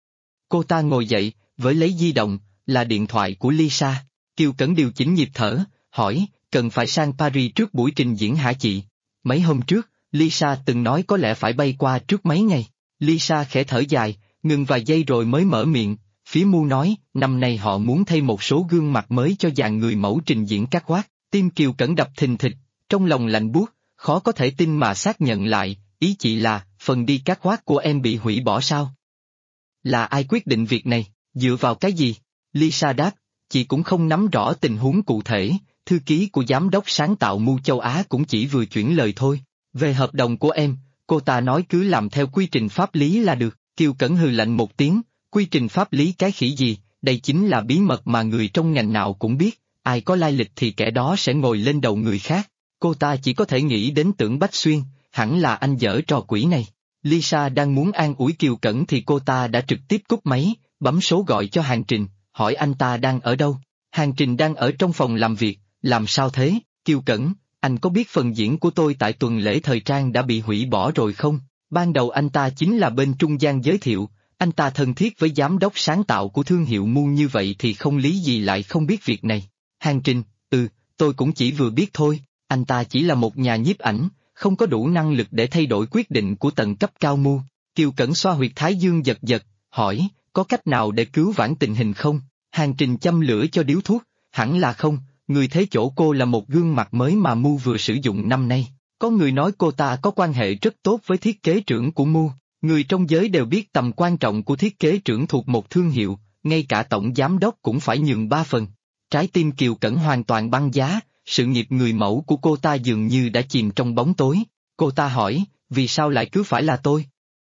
Cô ta ngồi dậy, với lấy di động, là điện thoại của Lisa. Kiều Cẩn điều chỉnh nhịp thở, hỏi, cần phải sang Paris trước buổi trình diễn hả chị? Mấy hôm trước, Lisa từng nói có lẽ phải bay qua trước mấy ngày. Lisa khẽ thở dài, ngừng vài giây rồi mới mở miệng. Phía Mu nói, năm nay họ muốn thay một số gương mặt mới cho dàn người mẫu trình diễn các quát. Tim Kiều Cẩn đập thình thịch, trong lòng lạnh buốt, khó có thể tin mà xác nhận lại, ý chị là, phần đi các quát của em bị hủy bỏ sao? Là ai quyết định việc này, dựa vào cái gì? Lisa đáp, chị cũng không nắm rõ tình huống cụ thể, thư ký của giám đốc sáng tạo Mu châu Á cũng chỉ vừa chuyển lời thôi. Về hợp đồng của em, cô ta nói cứ làm theo quy trình pháp lý là được. Kiều Cẩn hừ lạnh một tiếng, quy trình pháp lý cái khỉ gì, đây chính là bí mật mà người trong ngành nào cũng biết, ai có lai lịch thì kẻ đó sẽ ngồi lên đầu người khác. Cô ta chỉ có thể nghĩ đến Tưởng Bách Xuyên, hẳn là anh giở trò quỷ này. Lisa đang muốn an ủi Kiều Cẩn thì cô ta đã trực tiếp cúp máy, bấm số gọi cho Hàng Trình, hỏi anh ta đang ở đâu. Hàng Trình đang ở trong phòng làm việc, làm sao thế? Kiều Cẩn, Anh có biết phần diễn của tôi tại tuần lễ thời trang đã bị hủy bỏ rồi không? Ban đầu anh ta chính là bên trung gian giới thiệu, anh ta thân thiết với giám đốc sáng tạo của thương hiệu Mu như vậy thì không lý gì lại không biết việc này. Hàng Trình, tôi cũng chỉ vừa biết thôi, anh ta chỉ là một nhà nhiếp ảnh, không có đủ năng lực để thay đổi quyết định của tầng cấp cao Mu. Kiều Cẩn xoa huyệt thái dương giật giật, hỏi, có cách nào để cứu vãn tình hình không? Hàng Trình châm lửa cho điếu thuốc, hẳn là không, người thấy chỗ cô là một gương mặt mới mà Mu vừa sử dụng năm nay. Có người nói cô ta có quan hệ rất tốt với thiết kế trưởng của Mu, người trong giới đều biết tầm quan trọng của thiết kế trưởng thuộc một thương hiệu, ngay cả tổng giám đốc cũng phải nhường 3 phần. Trái tim Kiều Cẩn hoàn toàn băng giá, sự nghiệp người mẫu của cô ta dường như đã chìm trong bóng tối. Cô ta hỏi, vì sao lại cứ phải là tôi?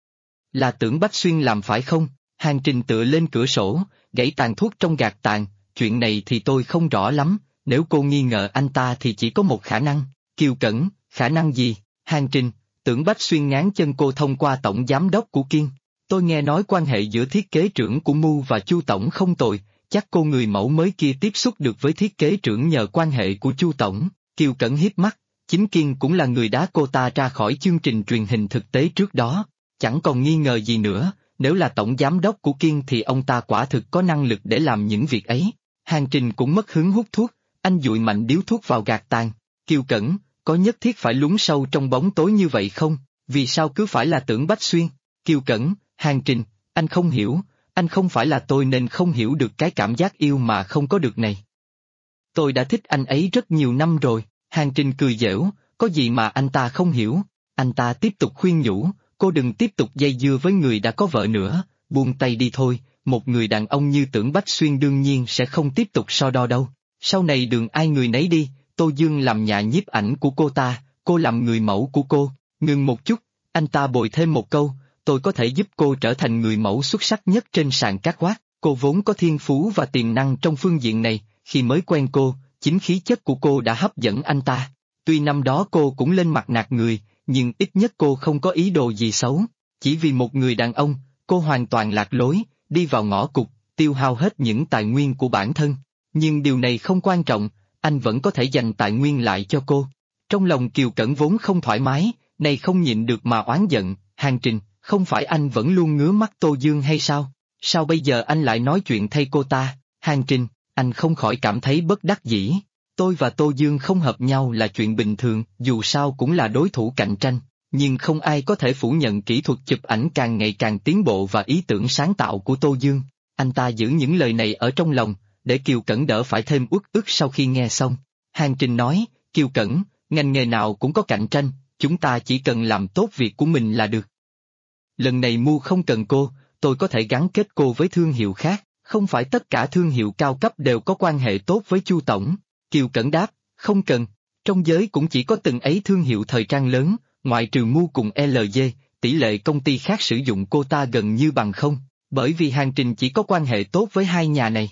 Là Tưởng Bách Xuyên làm phải không? Hàng Trình tựa lên cửa sổ, gãy tàn thuốc trong gạt tàn, chuyện này thì tôi không rõ lắm, nếu cô nghi ngờ anh ta thì chỉ có một khả năng. Kiều Cẩn, khả năng gì? Hàng Trình, Tưởng Bách Xuyên ngáng chân cô thông qua tổng giám đốc của Kiên. Tôi nghe nói quan hệ giữa thiết kế trưởng của Mu và Chu Tổng không tồi, chắc cô người mẫu mới kia tiếp xúc được với thiết kế trưởng nhờ quan hệ của Chu Tổng. Kiều Cẩn hiếp mắt, chính Kiên cũng là người đá cô ta ra khỏi chương trình truyền hình thực tế trước đó. Chẳng còn nghi ngờ gì nữa, nếu là tổng giám đốc của Kiên thì ông ta quả thực có năng lực để làm những việc ấy. Hàng Trình cũng mất hứng hút thuốc, anh dụi mạnh điếu thuốc vào gạt tàn. Kiều Cẩn, có nhất thiết phải lún sâu trong bóng tối như vậy không? Vì sao cứ phải là Tưởng Bách Xuyên? Kiều Cẩn, Hàng Trình, anh không hiểu, anh không phải là tôi nên không hiểu được cái cảm giác yêu mà không có được này. Tôi đã thích anh ấy rất nhiều năm rồi. Hàng Trình cười giễu, có gì mà anh ta không hiểu? Anh ta tiếp tục khuyên nhủ, cô đừng tiếp tục dây dưa với người đã có vợ nữa, buông tay đi thôi, một người đàn ông như Tưởng Bách Xuyên đương nhiên sẽ không tiếp tục so đo đâu. Sau này đường ai người nấy đi, Tô Dương làm nhà nhiếp ảnh của cô ta, cô làm người mẫu của cô. Ngừng một chút, anh ta bồi thêm một câu, tôi có thể giúp cô trở thành người mẫu xuất sắc nhất trên sàn catwalk. Cô vốn có thiên phú và tiềm năng trong phương diện này, khi mới quen cô, chính khí chất của cô đã hấp dẫn anh ta. Tuy năm đó cô cũng lên mặt nạt người, nhưng ít nhất cô không có ý đồ gì xấu. Chỉ vì một người đàn ông, cô hoàn toàn lạc lối, đi vào ngõ cụt, tiêu hao hết những tài nguyên của bản thân. Nhưng điều này không quan trọng, anh vẫn có thể dành tài nguyên lại cho cô. Trong lòng Kiều Cẩn vốn không thoải mái, này không nhịn được mà oán giận, Hàng Trình, không phải anh vẫn luôn ngứa mắt Tô Dương hay sao? Sao bây giờ anh lại nói chuyện thay cô ta? Hàng Trình, anh không khỏi cảm thấy bất đắc dĩ. Tôi và Tô Dương không hợp nhau là chuyện bình thường, dù sao cũng là đối thủ cạnh tranh, nhưng không ai có thể phủ nhận kỹ thuật chụp ảnh càng ngày càng tiến bộ và ý tưởng sáng tạo của Tô Dương. Anh ta giữ những lời này ở trong lòng, để Kiều Cẩn đỡ phải thêm uất ức sau khi nghe xong. Hàng Trình nói, Kiều Cẩn, ngành nghề nào cũng có cạnh tranh, chúng ta chỉ cần làm tốt việc của mình là được. Lần này Mu không cần cô, tôi có thể gắn kết cô với thương hiệu khác, không phải tất cả thương hiệu cao cấp đều có quan hệ tốt với Chu Tổng. Kiều Cẩn đáp, không cần, trong giới cũng chỉ có từng ấy thương hiệu thời trang lớn, ngoại trừ Mu cùng LG, tỷ lệ công ty khác sử dụng cô ta gần như bằng không, bởi vì Hàng Trình chỉ có quan hệ tốt với hai nhà này.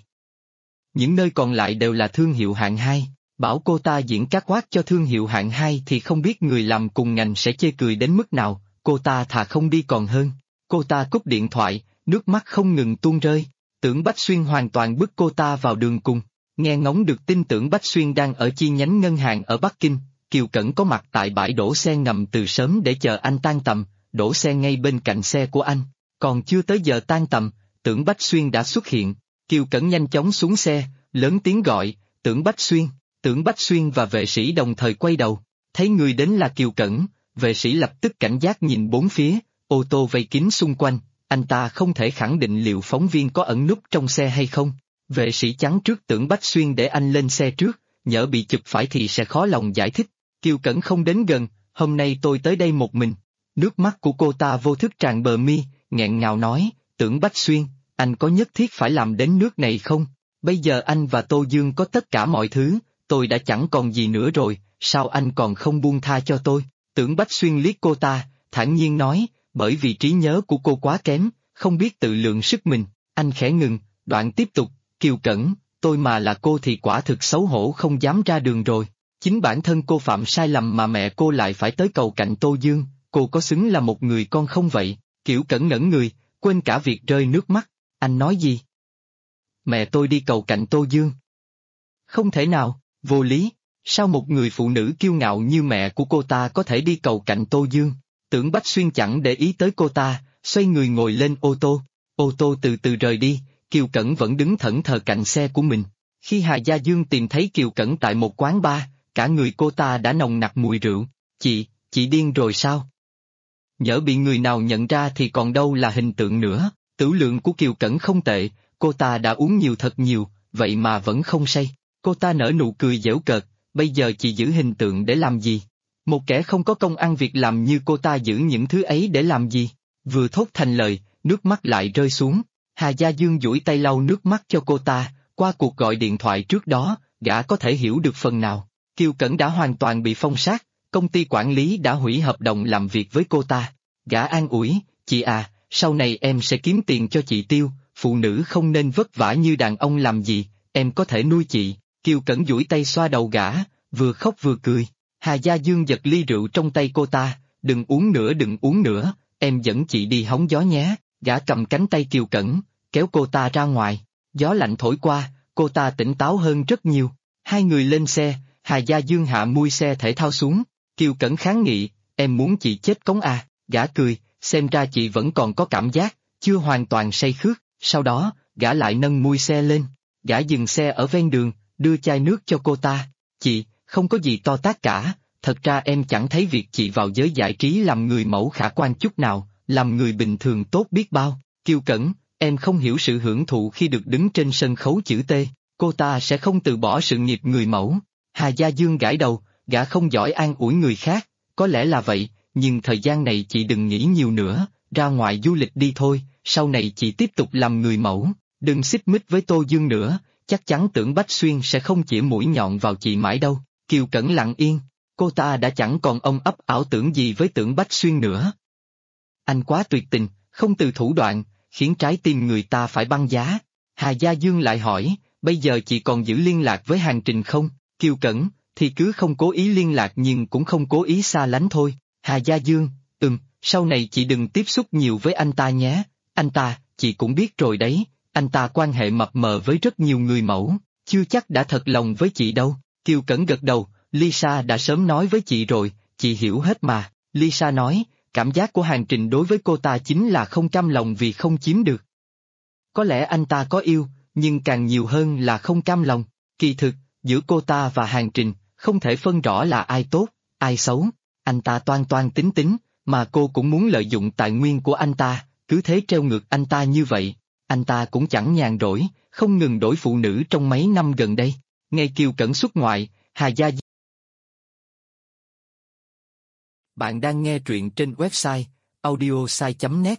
Những nơi còn lại đều là thương hiệu hạng 2, bảo cô ta diễn catwalk cho thương hiệu hạng 2 thì không biết người làm cùng ngành sẽ chê cười đến mức nào, cô ta thà không đi còn hơn. Cô ta cúp điện thoại, nước mắt không ngừng tuôn rơi, Tưởng Bách Xuyên hoàn toàn bức cô ta vào đường cùng. Nghe ngóng được tin Tưởng Bách Xuyên đang ở chi nhánh ngân hàng ở Bắc Kinh, Kiều Cẩn có mặt tại bãi đổ xe ngầm từ sớm để chờ anh tan tầm, đổ xe ngay bên cạnh xe của anh. Còn chưa tới giờ tan tầm, Tưởng Bách Xuyên đã xuất hiện. Kiều Cẩn nhanh chóng xuống xe, lớn tiếng gọi, Tưởng Bách Xuyên. Tưởng Bách Xuyên và vệ sĩ đồng thời quay đầu, thấy người đến là Kiều Cẩn, vệ sĩ lập tức cảnh giác nhìn bốn phía, ô tô vây kín xung quanh, anh ta không thể khẳng định liệu phóng viên có ẩn núp trong xe hay không. Vệ sĩ chắn trước Tưởng Bách Xuyên để anh lên xe trước, nhỡ bị chụp phải thì sẽ khó lòng giải thích. Kiều Cẩn không đến gần, hôm nay tôi tới đây một mình. Nước mắt của cô ta vô thức tràn bờ mi, nghẹn ngào nói, Tưởng Bách Xuyên, anh có nhất thiết phải làm đến nước này không? Bây giờ anh và Tô Dương có tất cả mọi thứ, tôi đã chẳng còn gì nữa rồi, sao anh còn không buông tha cho tôi? Tưởng Bách Xuyên liếc cô ta, thản nhiên nói, bởi vì trí nhớ của cô quá kém, không biết tự lượng sức mình. Anh khẽ ngừng, đoạn tiếp tục, Kiều Cẩn, tôi mà là cô thì quả thực xấu hổ không dám ra đường rồi. Chính bản thân cô phạm sai lầm mà mẹ cô lại phải tới cầu cạnh Tô Dương, cô có xứng là một người con không vậy? Kiều Cẩn ngẩn người, quên cả việc rơi nước mắt. Anh nói gì? Mẹ tôi đi cầu cạnh Tô Dương? Không thể nào, vô lý. Sao một người phụ nữ kiêu ngạo như mẹ của cô ta có thể đi cầu cạnh Tô Dương? Tưởng Bách Xuyên chẳng để ý tới cô ta, xoay người ngồi lên ô tô từ từ rời đi, Kiều Cẩn vẫn đứng thẫn thờ cạnh xe của mình. Khi Hà Gia Dương tìm thấy Kiều Cẩn tại một quán bar, cả người cô ta đã nồng nặc mùi rượu. Chị điên rồi sao? Nhỡ bị người nào nhận ra thì còn đâu là hình tượng nữa. Tửu lượng của Kiều Cẩn không tệ, cô ta đã uống nhiều thật nhiều, vậy mà vẫn không say. Cô ta nở nụ cười giễu cợt, bây giờ chị giữ hình tượng để làm gì? Một kẻ không có công ăn việc làm như cô ta giữ những thứ ấy để làm gì? Vừa thốt thành lời, nước mắt lại rơi xuống. Hà Gia Dương duỗi tay lau nước mắt cho cô ta, qua cuộc gọi điện thoại trước đó, gã có thể hiểu được phần nào. Kiều Cẩn đã hoàn toàn bị phong sát, công ty quản lý đã hủy hợp đồng làm việc với cô ta. Gã an ủi, chị à, sau này em sẽ kiếm tiền cho chị tiêu, phụ nữ không nên vất vả như đàn ông làm gì, em có thể nuôi chị. Kiều Cẩn duỗi tay xoa đầu gã, vừa khóc vừa cười. Hà Gia Dương giật ly rượu trong tay cô ta, đừng uống nữa, em dẫn chị đi hóng gió nhé. Gã cầm cánh tay Kiều Cẩn, kéo cô ta ra ngoài. Gió lạnh thổi qua, cô ta tỉnh táo hơn rất nhiều. Hai người lên xe, Hà Gia Dương hạ mui xe thể thao xuống. Kiều Cẩn kháng nghị, em muốn chị chết cống à? Gã cười, xem ra chị vẫn còn có cảm giác, chưa hoàn toàn say khước. Sau đó, gã lại nâng mui xe lên. Gã dừng xe ở ven đường, đưa chai nước cho cô ta. Chị, không có gì to tát cả, thật ra em chẳng thấy việc chị vào giới giải trí làm người mẫu khả quan chút nào, làm người bình thường tốt biết bao. Kiều Cẩn, em không hiểu sự hưởng thụ khi được đứng trên sân khấu chữ T, cô ta sẽ không từ bỏ sự nghiệp người mẫu. Hà Gia Dương gãi đầu, gã không giỏi an ủi người khác, có lẽ là vậy, nhưng thời gian này chị đừng nghĩ nhiều nữa, ra ngoài du lịch đi thôi, sau này chị tiếp tục làm người mẫu, đừng xích mích với Tô Dương nữa, chắc chắn Tưởng Bách Xuyên sẽ không chĩa mũi nhọn vào chị mãi đâu. Kiều Cẩn lặng yên, cô ta đã chẳng còn ôm ấp ảo tưởng gì với Tưởng Bách Xuyên nữa. Anh quá tuyệt tình, không từ thủ đoạn, khiến trái tim người ta phải băng giá. Hà Gia Dương lại hỏi, bây giờ chị còn giữ liên lạc với Hàng Trình không? Kiều Cẩn, thì cứ không cố ý liên lạc nhưng cũng không cố ý xa lánh thôi. Hà Gia Dương, sau này chị đừng tiếp xúc nhiều với anh ta nhé. Anh ta, chị cũng biết rồi đấy, anh ta quan hệ mập mờ với rất nhiều người mẫu, chưa chắc đã thật lòng với chị đâu. Kiều Cẩn gật đầu, Lisa đã sớm nói với chị rồi, chị hiểu hết mà. Lisa nói, cảm giác của Hàng Trình đối với cô ta chính là không cam lòng vì không chiếm được. Có lẽ anh ta có yêu, nhưng càng nhiều hơn là không cam lòng. Kỳ thực, giữa cô ta và Hàng Trình, không thể phân rõ là ai tốt, ai xấu. Anh ta toan toan tính tính, mà cô cũng muốn lợi dụng tài nguyên của anh ta, cứ thế treo ngược anh ta như vậy. Anh ta cũng chẳng nhàn rỗi, không ngừng đổi phụ nữ trong mấy năm gần đây. Ngày Kiều Cẩn xuất ngoại, Hà Gia. Bạn đang nghe truyện trên website audiosai.net.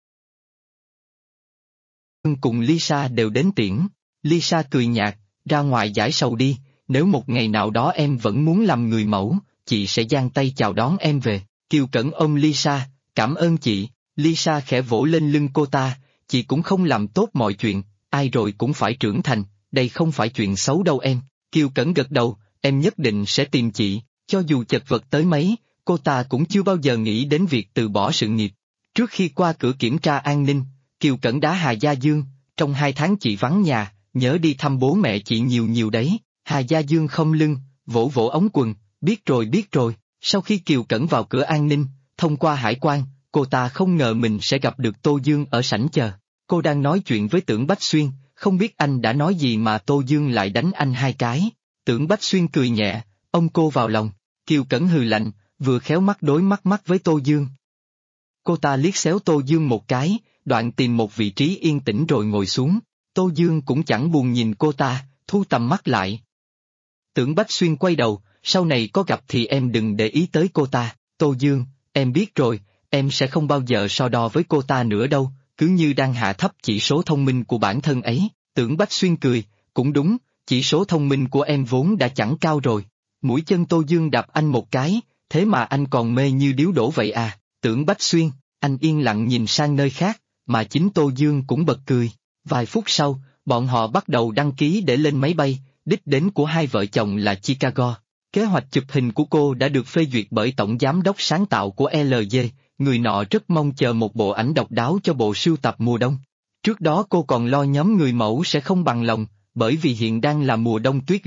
Cùng Lisa đều đến tiễn. Lisa cười nhạt, ra ngoài giải sầu đi, nếu một ngày nào đó em vẫn muốn làm người mẫu, chị sẽ giang tay chào đón em về. Kiều Cẩn ôm Lisa, cảm ơn chị. Lisa khẽ vỗ lên lưng cô ta, chị cũng không làm tốt mọi chuyện, ai rồi cũng phải trưởng thành, đây không phải chuyện xấu đâu em. Kiều Cẩn gật đầu, em nhất định sẽ tìm chị, cho dù chật vật tới mấy, cô ta cũng chưa bao giờ nghĩ đến việc từ bỏ sự nghiệp. Trước khi qua cửa kiểm tra an ninh, Kiều Cẩn đá Hà Gia Dương, trong 2 tháng chị vắng nhà, nhớ đi thăm bố mẹ chị nhiều nhiều đấy. Hà Gia Dương không lưng, vỗ vỗ ống quần, biết rồi. Sau khi Kiều Cẩn vào cửa an ninh, thông qua hải quan, cô ta không ngờ mình sẽ gặp được Tô Dương ở sảnh chờ. Cô đang nói chuyện với Tưởng Bách Xuyên, không biết anh đã nói gì mà Tô Dương lại đánh anh 2 cái. Tưởng Bách Xuyên cười nhẹ, ôm cô vào lòng. Kiều Cẩn hừ lạnh, vừa khéo mắt đối mắt với Tô Dương. Cô ta liếc xéo Tô Dương một cái, đoạn tìm một vị trí yên tĩnh rồi ngồi xuống. Tô Dương cũng chẳng buồn nhìn cô ta, thu tầm mắt lại. Tưởng Bách Xuyên quay đầu, sau này có gặp thì em đừng để ý tới cô ta. Tô Dương, em biết rồi, em sẽ không bao giờ so đo với cô ta nữa đâu, cứ như đang hạ thấp chỉ số thông minh của bản thân ấy. Tưởng Bách Xuyên cười, cũng đúng, chỉ số thông minh của em vốn đã chẳng cao rồi. Mũi chân Tô Dương đạp anh một cái, thế mà anh còn mê như điếu đổ vậy à? Tưởng Bách Xuyên, anh yên lặng nhìn sang nơi khác, mà chính Tô Dương cũng bật cười. Vài phút sau, bọn họ bắt đầu đăng ký để lên máy bay, đích đến của hai vợ chồng là Chicago. Kế hoạch chụp hình của cô đã được phê duyệt bởi tổng giám đốc sáng tạo của LG, người nọ rất mong chờ một bộ ảnh độc đáo cho bộ sưu tập mùa đông. Trước đó cô còn lo nhóm người mẫu sẽ không bằng lòng, bởi vì hiện đang là mùa đông tuyết lớn,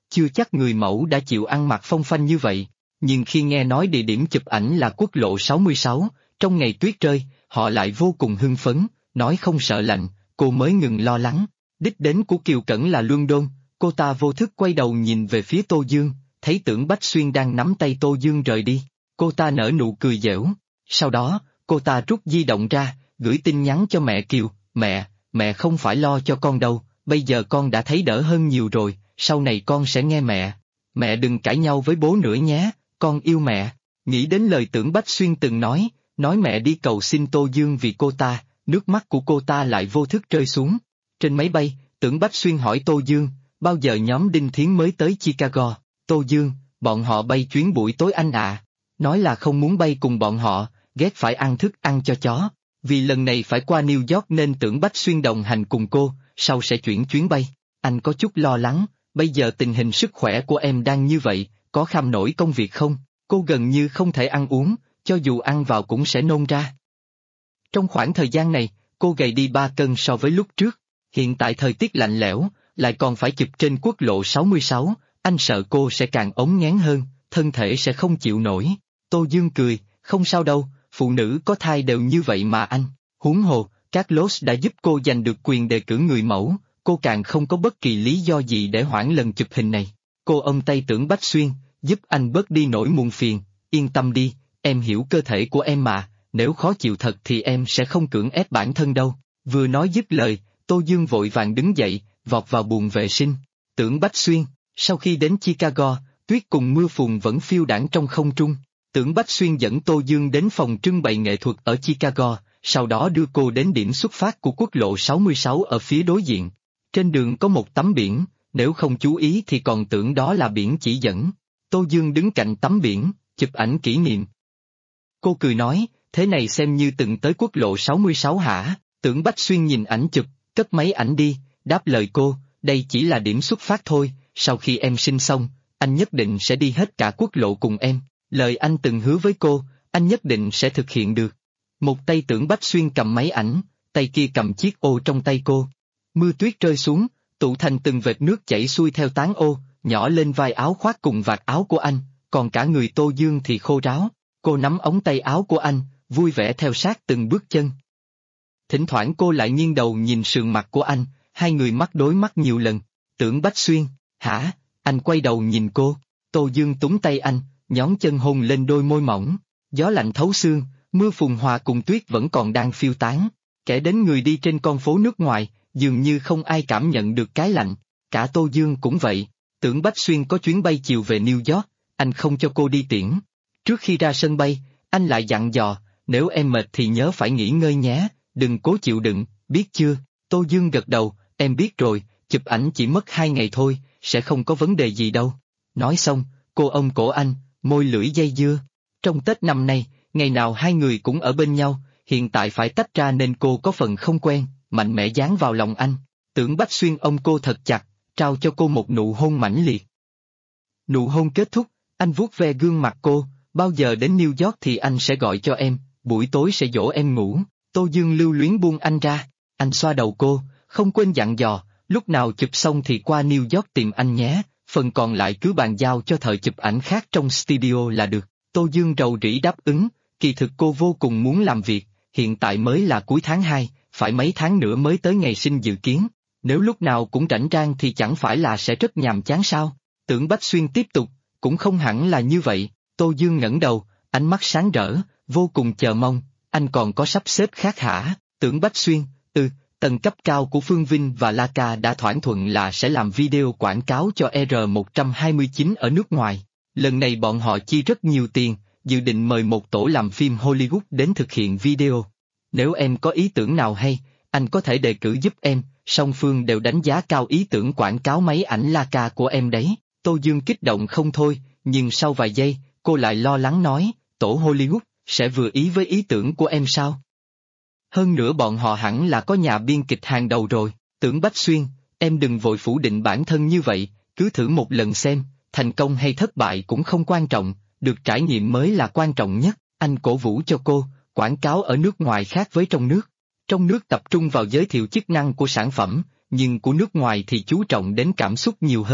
chưa chắc người mẫu đã chịu ăn mặc phong phanh như vậy. Nhưng khi nghe nói địa điểm chụp ảnh là quốc lộ 66, trong ngày tuyết rơi, họ lại vô cùng hưng phấn, nói không sợ lạnh, cô mới ngừng lo lắng. Đích đến của Kiều Cẩn là London, cô ta vô thức quay đầu nhìn về phía Tô Dương, thấy Tưởng Bách Xuyên đang nắm tay Tô Dương rời đi. Cô ta nở nụ cười dẻo. Sau đó, cô ta rút di động ra, gửi tin nhắn cho mẹ Kiều, mẹ không phải lo cho con đâu, bây giờ con đã thấy đỡ hơn nhiều rồi, sau này con sẽ nghe mẹ. Mẹ đừng cãi nhau với bố nữa nhé, con yêu mẹ. Nghĩ đến lời Tưởng Bách Xuyên từng nói mẹ đi cầu xin Tô Dương vì cô ta, nước mắt của cô ta lại vô thức rơi xuống. Trên máy bay, Tưởng Bách Xuyên hỏi Tô Dương, bao giờ nhóm Đinh Thiến mới tới Chicago? Tô Dương, bọn họ bay chuyến buổi tối anh ạ. Nói là không muốn bay cùng bọn họ, ghét phải ăn thức ăn cho chó. Vì lần này phải qua New York nên Tưởng Bách Xuyên đồng hành cùng cô, sau sẽ chuyển chuyến bay. Anh có chút lo lắng, bây giờ tình hình sức khỏe của em đang như vậy, có kham nổi công việc không? Cô gần như không thể ăn uống, cho dù ăn vào cũng sẽ nôn ra. Trong khoảng thời gian này, cô gầy đi 3 cân so với lúc trước. Hiện tại thời tiết lạnh lẽo, lại còn phải chụp trên quốc lộ 66, anh sợ cô sẽ càng ốm nghén hơn, thân thể sẽ không chịu nổi. Tô Dương cười, không sao đâu, phụ nữ có thai đều như vậy mà anh. Huống hồ, Carlos đã giúp cô giành được quyền đề cử người mẫu, cô càng không có bất kỳ lý do gì để hoãn lần chụp hình này. Cô ôm tay Tưởng Bách Xuyên, giúp anh bớt đi nỗi muộn phiền, yên tâm đi, em hiểu cơ thể của em mà, nếu khó chịu thật thì em sẽ không cưỡng ép bản thân đâu. Vừa nói dứt lời, Tô Dương vội vàng đứng dậy, vọt vào buồng vệ sinh. Tưởng Bách Xuyên, sau khi đến Chicago, tuyết cùng mưa phùn vẫn phiêu đãng trong không trung. Tưởng Bách Xuyên dẫn Tô Dương đến phòng trưng bày nghệ thuật ở Chicago, sau đó đưa cô đến điểm xuất phát của quốc lộ 66 ở phía đối diện. Trên đường có một tấm biển, nếu không chú ý thì còn tưởng đó là biển chỉ dẫn. Tô Dương đứng cạnh tấm biển, chụp ảnh kỷ niệm. Cô cười nói, thế này xem như từng tới quốc lộ 66 hả? Tưởng Bách Xuyên nhìn ảnh chụp, cất máy ảnh đi, đáp lời cô, đây chỉ là điểm xuất phát thôi, sau khi em sinh xong, anh nhất định sẽ đi hết cả quốc lộ cùng em. Lời anh từng hứa với cô, anh nhất định sẽ thực hiện được. Một tay Tưởng Bách Xuyên cầm máy ảnh, tay kia cầm chiếc ô trong tay cô. Mưa tuyết rơi xuống, tụ thành từng vệt nước chảy xuôi theo tán ô, nhỏ lên vai áo khoác cùng vạt áo của anh, còn cả người Tô Dương thì khô ráo. Cô nắm ống tay áo của anh, vui vẻ theo sát từng bước chân. Thỉnh thoảng cô lại nghiêng đầu nhìn sườn mặt của anh, hai người mắt đối mắt nhiều lần. Tưởng Bách Xuyên, hả? Anh quay đầu nhìn cô. Tô Dương túm tay anh, nhón chân hôn lên đôi môi mỏng. Gió lạnh thấu xương, mưa phùn hòa cùng tuyết vẫn còn đang phiêu tán. Kẻ đến người đi trên con phố nước ngoài, dường như không ai cảm nhận được cái lạnh. Cả Tô Dương cũng vậy. Tưởng Bách Xuyên có chuyến bay chiều về New York, anh không cho cô đi tiễn. Trước khi ra sân bay, anh lại dặn dò, nếu em mệt thì nhớ phải nghỉ ngơi nhé, đừng cố chịu đựng, biết chưa? Tô Dương gật đầu, em biết rồi, chụp ảnh chỉ mất 2 ngày thôi, sẽ không có vấn đề gì đâu. Nói xong, cô ôm cổ anh, môi lưỡi dây dưa. Trong Tết năm nay, ngày nào hai người cũng ở bên nhau, hiện tại phải tách ra nên cô có phần không quen, mạnh mẽ dán vào lòng anh. Tưởng Bách Xuyên ôm cô thật chặt, trao cho cô một nụ hôn mãnh liệt. Nụ hôn kết thúc, anh vuốt ve gương mặt cô, bao giờ đến New York thì anh sẽ gọi cho em, buổi tối sẽ dỗ em ngủ. Tô Dương lưu luyến buông anh ra, anh xoa đầu cô, không quên dặn dò, lúc nào chụp xong thì qua New York tìm anh nhé, phần còn lại cứ bàn giao cho thợ chụp ảnh khác trong studio là được. Tô Dương rầu rĩ đáp ứng, kỳ thực cô vô cùng muốn làm việc, hiện tại mới là cuối tháng 2, phải mấy tháng nữa mới tới ngày sinh dự kiến, nếu lúc nào cũng rảnh rang thì chẳng phải là sẽ rất nhàm chán sao? Tưởng Bách Xuyên tiếp tục, cũng không hẳn là như vậy. Tô Dương ngẩng đầu, ánh mắt sáng rỡ, vô cùng chờ mong, anh còn có sắp xếp khác hả? Tưởng Bách Xuyên, tầng cấp cao của Phương Vinh và Laka đã thỏa thuận là sẽ làm video quảng cáo cho R129 ở nước ngoài. Lần này bọn họ chi rất nhiều tiền, dự định mời một tổ làm phim Hollywood đến thực hiện video. Nếu em có ý tưởng nào hay, anh có thể đề cử giúp em, song phương đều đánh giá cao ý tưởng quảng cáo máy ảnh Laka của em đấy. Tô Dương kích động không thôi, nhưng sau vài giây, cô lại lo lắng nói, tổ Hollywood sẽ vừa ý với ý tưởng của em sao? Hơn nữa bọn họ hẳn là có nhà biên kịch hàng đầu rồi. Tưởng Bách Xuyên, em đừng vội phủ định bản thân như vậy, cứ thử một lần xem, thành công hay thất bại cũng không quan trọng, được trải nghiệm mới là quan trọng nhất. Anh cổ vũ cho cô, quảng cáo ở nước ngoài khác với trong nước. Trong nước tập trung vào giới thiệu chức năng của sản phẩm, nhưng của nước ngoài thì chú trọng đến cảm xúc nhiều hơn,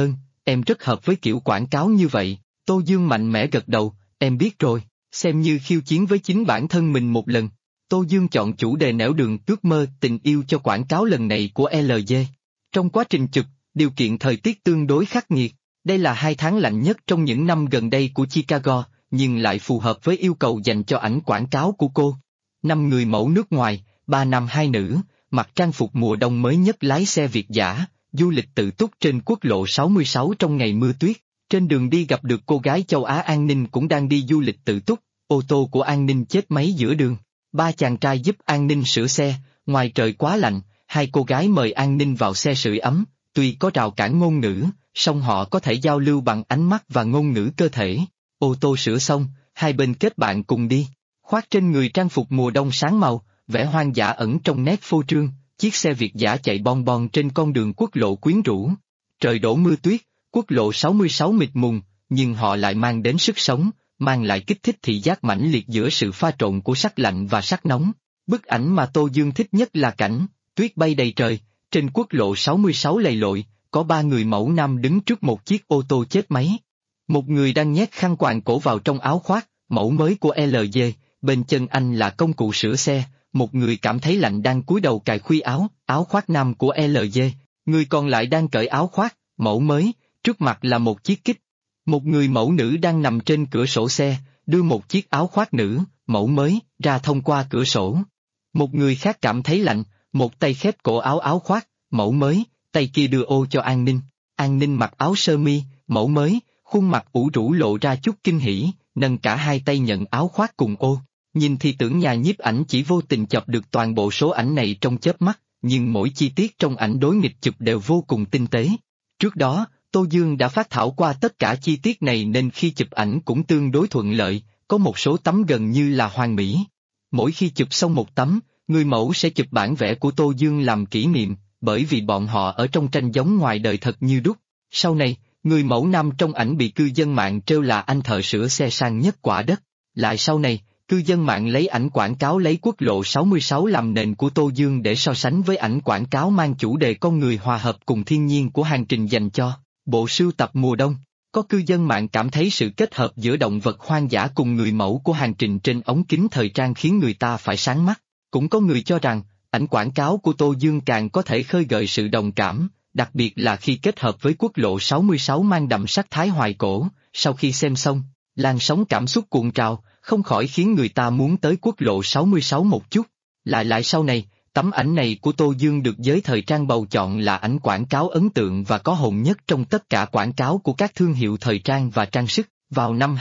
em rất hợp với kiểu quảng cáo như vậy. Tô Dương mạnh mẽ gật đầu, em biết rồi, xem như khiêu chiến với chính bản thân mình một lần. Tô Dương chọn chủ đề nẻo đường ước mơ tình yêu cho quảng cáo lần này của LG. Trong quá trình chụp, điều kiện thời tiết tương đối khắc nghiệt. Đây là 2 tháng lạnh nhất trong những năm gần đây của Chicago, nhưng lại phù hợp với yêu cầu dành cho ảnh quảng cáo của cô. 5 người mẫu nước ngoài, 3 nam 2 nữ, mặc trang phục mùa đông mới nhất lái xe Việt dã, du lịch tự túc trên quốc lộ 66 trong ngày mưa tuyết. Trên đường đi gặp được cô gái châu Á An Ninh cũng đang đi du lịch tự túc, ô tô của An Ninh chết máy giữa đường. 3 chàng trai giúp An Ninh sửa xe, ngoài trời quá lạnh, 2 cô gái mời An Ninh vào xe sưởi ấm, tuy có rào cản ngôn ngữ, song họ có thể giao lưu bằng ánh mắt và ngôn ngữ cơ thể. Ô tô sửa xong, hai bên kết bạn cùng đi. Khoác trên người trang phục mùa đông sáng màu, vẻ hoang dã ẩn trong nét phô trương, chiếc xe Việt dã chạy bon bon trên con đường quốc lộ quyến rũ. Trời đổ mưa tuyết, quốc lộ 66 mịt mùng, nhưng họ lại mang đến sức sống, mang lại kích thích thị giác mãnh liệt giữa sự pha trộn của sắc lạnh và sắc nóng. Bức ảnh mà Tô Dương thích nhất là cảnh tuyết bay đầy trời, trên quốc lộ 66 lầy lội, có 3 người mẫu nam đứng trước một chiếc ô tô chết máy. Một người đang nhét khăn quàng cổ vào trong áo khoác, mẫu mới của LG, bên chân anh là công cụ sửa xe, một người cảm thấy lạnh đang cúi đầu cài khuy áo khoác nam của LG, người còn lại đang cởi áo khoác, mẫu mới, trước mặt là một chiếc kích. Một người mẫu nữ đang nằm trên cửa sổ xe, đưa một chiếc áo khoác nữ, mẫu mới, ra thông qua cửa sổ. Một người khác cảm thấy lạnh, một tay khép cổ áo khoác, mẫu mới, tay kia đưa ô cho An Ninh. An Ninh mặc áo sơ mi, mẫu mới, khuôn mặt ủ rũ lộ ra chút kinh hỉ, nâng cả hai tay nhận áo khoác cùng ô. Nhìn thì tưởng nhà nhiếp ảnh chỉ vô tình chụp được toàn bộ số ảnh này trong chớp mắt, nhưng mỗi chi tiết trong ảnh đối nghịch chụp đều vô cùng tinh tế. Trước đó, Tô Dương đã phác thảo qua tất cả chi tiết này nên khi chụp ảnh cũng tương đối thuận lợi, có một số tấm gần như là hoàn mỹ. Mỗi khi chụp xong một tấm, người mẫu sẽ chụp bản vẽ của Tô Dương làm kỷ niệm, bởi vì bọn họ ở trong tranh giống ngoài đời thật như đúc. Sau này, người mẫu nam trong ảnh bị cư dân mạng trêu là anh thợ sửa xe sang nhất quả đất. Lại sau này, cư dân mạng lấy ảnh quảng cáo lấy quốc lộ 66 làm nền của Tô Dương để so sánh với ảnh quảng cáo mang chủ đề con người hòa hợp cùng thiên nhiên của hành trình dành cho bộ sưu tập mùa đông. Có cư dân mạng cảm thấy sự kết hợp giữa động vật hoang dã cùng người mẫu của hành trình trên ống kính thời trang khiến người ta phải sáng mắt. Cũng có người cho rằng, ảnh quảng cáo của Tô Dương càng có thể khơi gợi sự đồng cảm, đặc biệt là khi kết hợp với quốc lộ 66 mang đậm sắc thái hoài cổ. Sau khi xem xong, làn sóng cảm xúc cuộn trào, không khỏi khiến người ta muốn tới quốc lộ 66 một chút. Lại sau này, tấm ảnh này của Tô Dương được giới thời trang bầu chọn là ảnh quảng cáo ấn tượng và có hồn nhất trong tất cả quảng cáo của các thương hiệu thời trang và trang sức, vào năm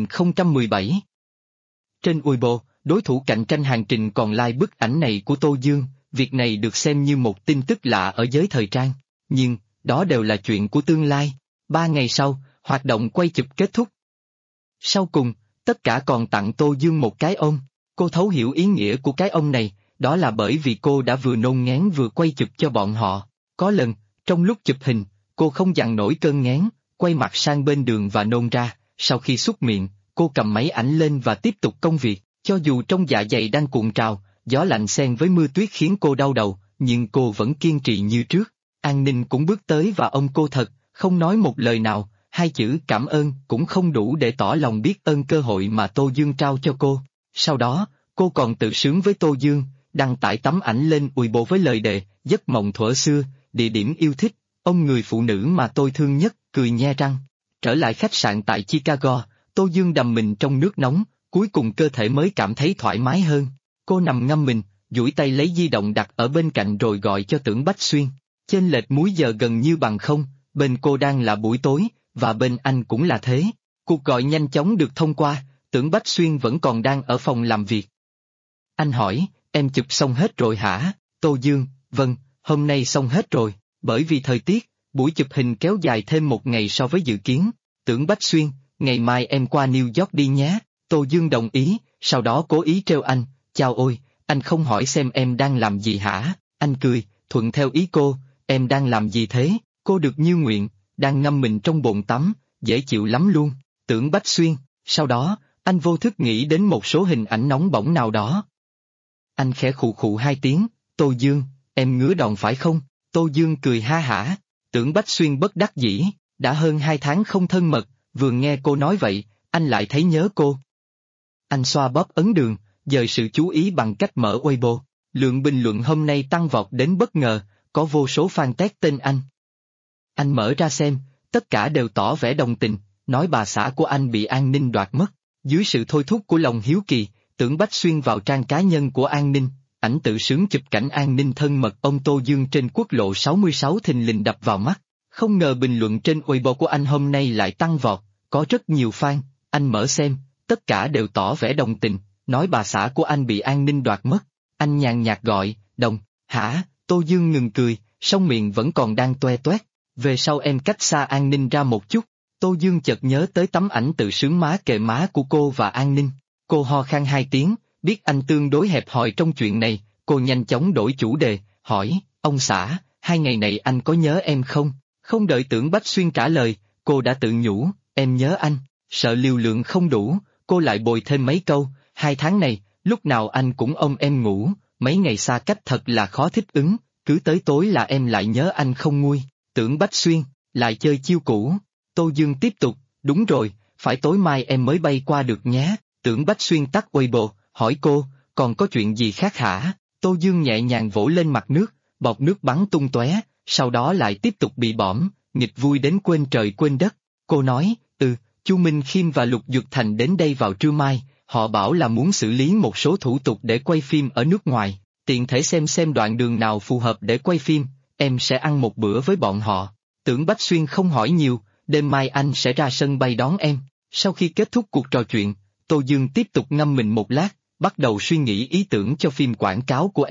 2017. Trên Weibo, đối thủ cạnh tranh hành trình còn like bức ảnh này của Tô Dương, việc này được xem như một tin tức lạ ở giới thời trang. Nhưng, đó đều là chuyện của tương lai. 3 ngày sau, hoạt động quay chụp kết thúc. Sau cùng, tất cả còn tặng Tô Dương một cái ôm. Cô thấu hiểu ý nghĩa của cái ôm này, đó là bởi vì cô đã vừa nôn ngén vừa quay chụp cho bọn họ. Có lần, trong lúc chụp hình, cô không dằn nổi cơn nghén, quay mặt sang bên đường và nôn ra. Sau khi súc miệng, cô cầm máy ảnh lên và tiếp tục công việc. Cho dù trong dạ dày đang cuộn trào, gió lạnh xen với mưa tuyết khiến cô đau đầu, nhưng cô vẫn kiên trì như trước. An Ninh cũng bước tới và ôm cô thật, không nói một lời nào, 2 chữ cảm ơn cũng không đủ để tỏ lòng biết ơn cơ hội mà Tô Dương trao cho cô. Sau đó, cô còn tự sướng với Tô Dương, đăng tải tấm ảnh lên Weibo với lời đề, giấc mộng thuở xưa, địa điểm yêu thích, ông người phụ nữ mà tôi thương nhất, cười nhe răng. Trở lại khách sạn tại Chicago, Tô Dương đầm mình trong nước nóng, cuối cùng cơ thể mới cảm thấy thoải mái hơn. Cô nằm ngâm mình, duỗi tay lấy di động đặt ở bên cạnh rồi gọi cho Tưởng Bách Xuyên. Chênh lệch múi giờ gần như bằng không, bên cô đang là buổi tối, và bên anh cũng là thế. Cuộc gọi nhanh chóng được thông qua, Tưởng Bách Xuyên vẫn còn đang ở phòng làm việc. Anh hỏi, em chụp xong hết rồi hả? Tô Dương, vâng, hôm nay xong hết rồi, bởi vì thời tiết, buổi chụp hình kéo dài thêm 1 ngày so với dự kiến. Tưởng Bách Xuyên, ngày mai em qua New York đi nhé. Tô Dương đồng ý, sau đó cố ý trêu anh, chao ôi, anh không hỏi xem em đang làm gì hả? Anh cười, thuận theo ý cô, em đang làm gì thế? Cô được như nguyện, đang ngâm mình trong bồn tắm, dễ chịu lắm luôn. Tưởng Bách Xuyên, sau đó, anh vô thức nghĩ đến một số hình ảnh nóng bỏng nào đó. Anh khẽ khụ khụ 2 tiếng, Tô Dương, em ngứa đòn phải không? Tô Dương cười ha hả, Tưởng Bách Xuyên bất đắc dĩ, Đã hơn 2 tháng không thân mật, vừa nghe cô nói vậy, anh lại thấy nhớ cô. Anh xoa bóp ấn đường, dời sự chú ý bằng cách mở Weibo. Lượng bình luận hôm nay tăng vọt đến bất ngờ, có vô số fan tag tên anh. Anh mở ra xem, tất cả đều tỏ vẻ đồng tình, nói bà xã của anh bị an ninh đoạt mất. Dưới sự thôi thúc của lòng hiếu kỳ, Tưởng Bách xuyên vào trang cá nhân của An Ninh, ảnh tự sướng chụp cảnh An Ninh thân mật ông Tô Dương trên quốc lộ 66 thình lình đập vào mắt. Không ngờ bình luận trên Weibo của anh hôm nay lại tăng vọt, có rất nhiều fan, anh mở xem, tất cả đều tỏ vẻ đồng tình, nói bà xã của anh bị an ninh đoạt mất. Anh nhàn nhạt gọi, Đồng, hả? Tô Dương ngừng cười, song miệng vẫn còn đang toe toét. Về sau em cách xa An Ninh ra một chút. Tô Dương chợt nhớ tới tấm ảnh tự sướng má kề má của cô và An Ninh. Cô ho khan 2 tiếng, biết anh tương đối hẹp hòi trong chuyện này, cô nhanh chóng đổi chủ đề, hỏi, ông xã, 2 ngày này anh có nhớ em không? Không đợi Tưởng Bách Xuyên trả lời, cô đã tự nhủ, em nhớ anh. Sợ liều lượng không đủ, cô lại bồi thêm mấy câu, 2 tháng này, lúc nào anh cũng ôm em ngủ, mấy ngày xa cách thật là khó thích ứng, cứ tới tối là em lại nhớ anh không nguôi. Tưởng Bách Xuyên, lại chơi chiêu cũ. Tô Dương tiếp tục, đúng rồi, phải tối mai em mới bay qua được nhé. Tưởng Bách Xuyên tắt Weibo, hỏi cô, còn có chuyện gì khác hả? Tô Dương nhẹ nhàng vỗ lên mặt nước, bọt nước bắn tung tóe, sau đó lại tiếp tục bị bõm, nghịch vui đến quên trời quên đất. Cô nói, Chu Minh Khiêm và Lục Dược Thành đến đây vào trưa mai, họ bảo là muốn xử lý một số thủ tục để quay phim ở nước ngoài, tiện thể xem đoạn đường nào phù hợp để quay phim, em sẽ ăn một bữa với bọn họ. Tưởng Bách Xuyên không hỏi nhiều, đêm mai anh sẽ ra sân bay đón em. Sau khi kết thúc cuộc trò chuyện, Tô Dương tiếp tục ngâm mình một lát, bắt đầu suy nghĩ ý tưởng cho phim quảng cáo của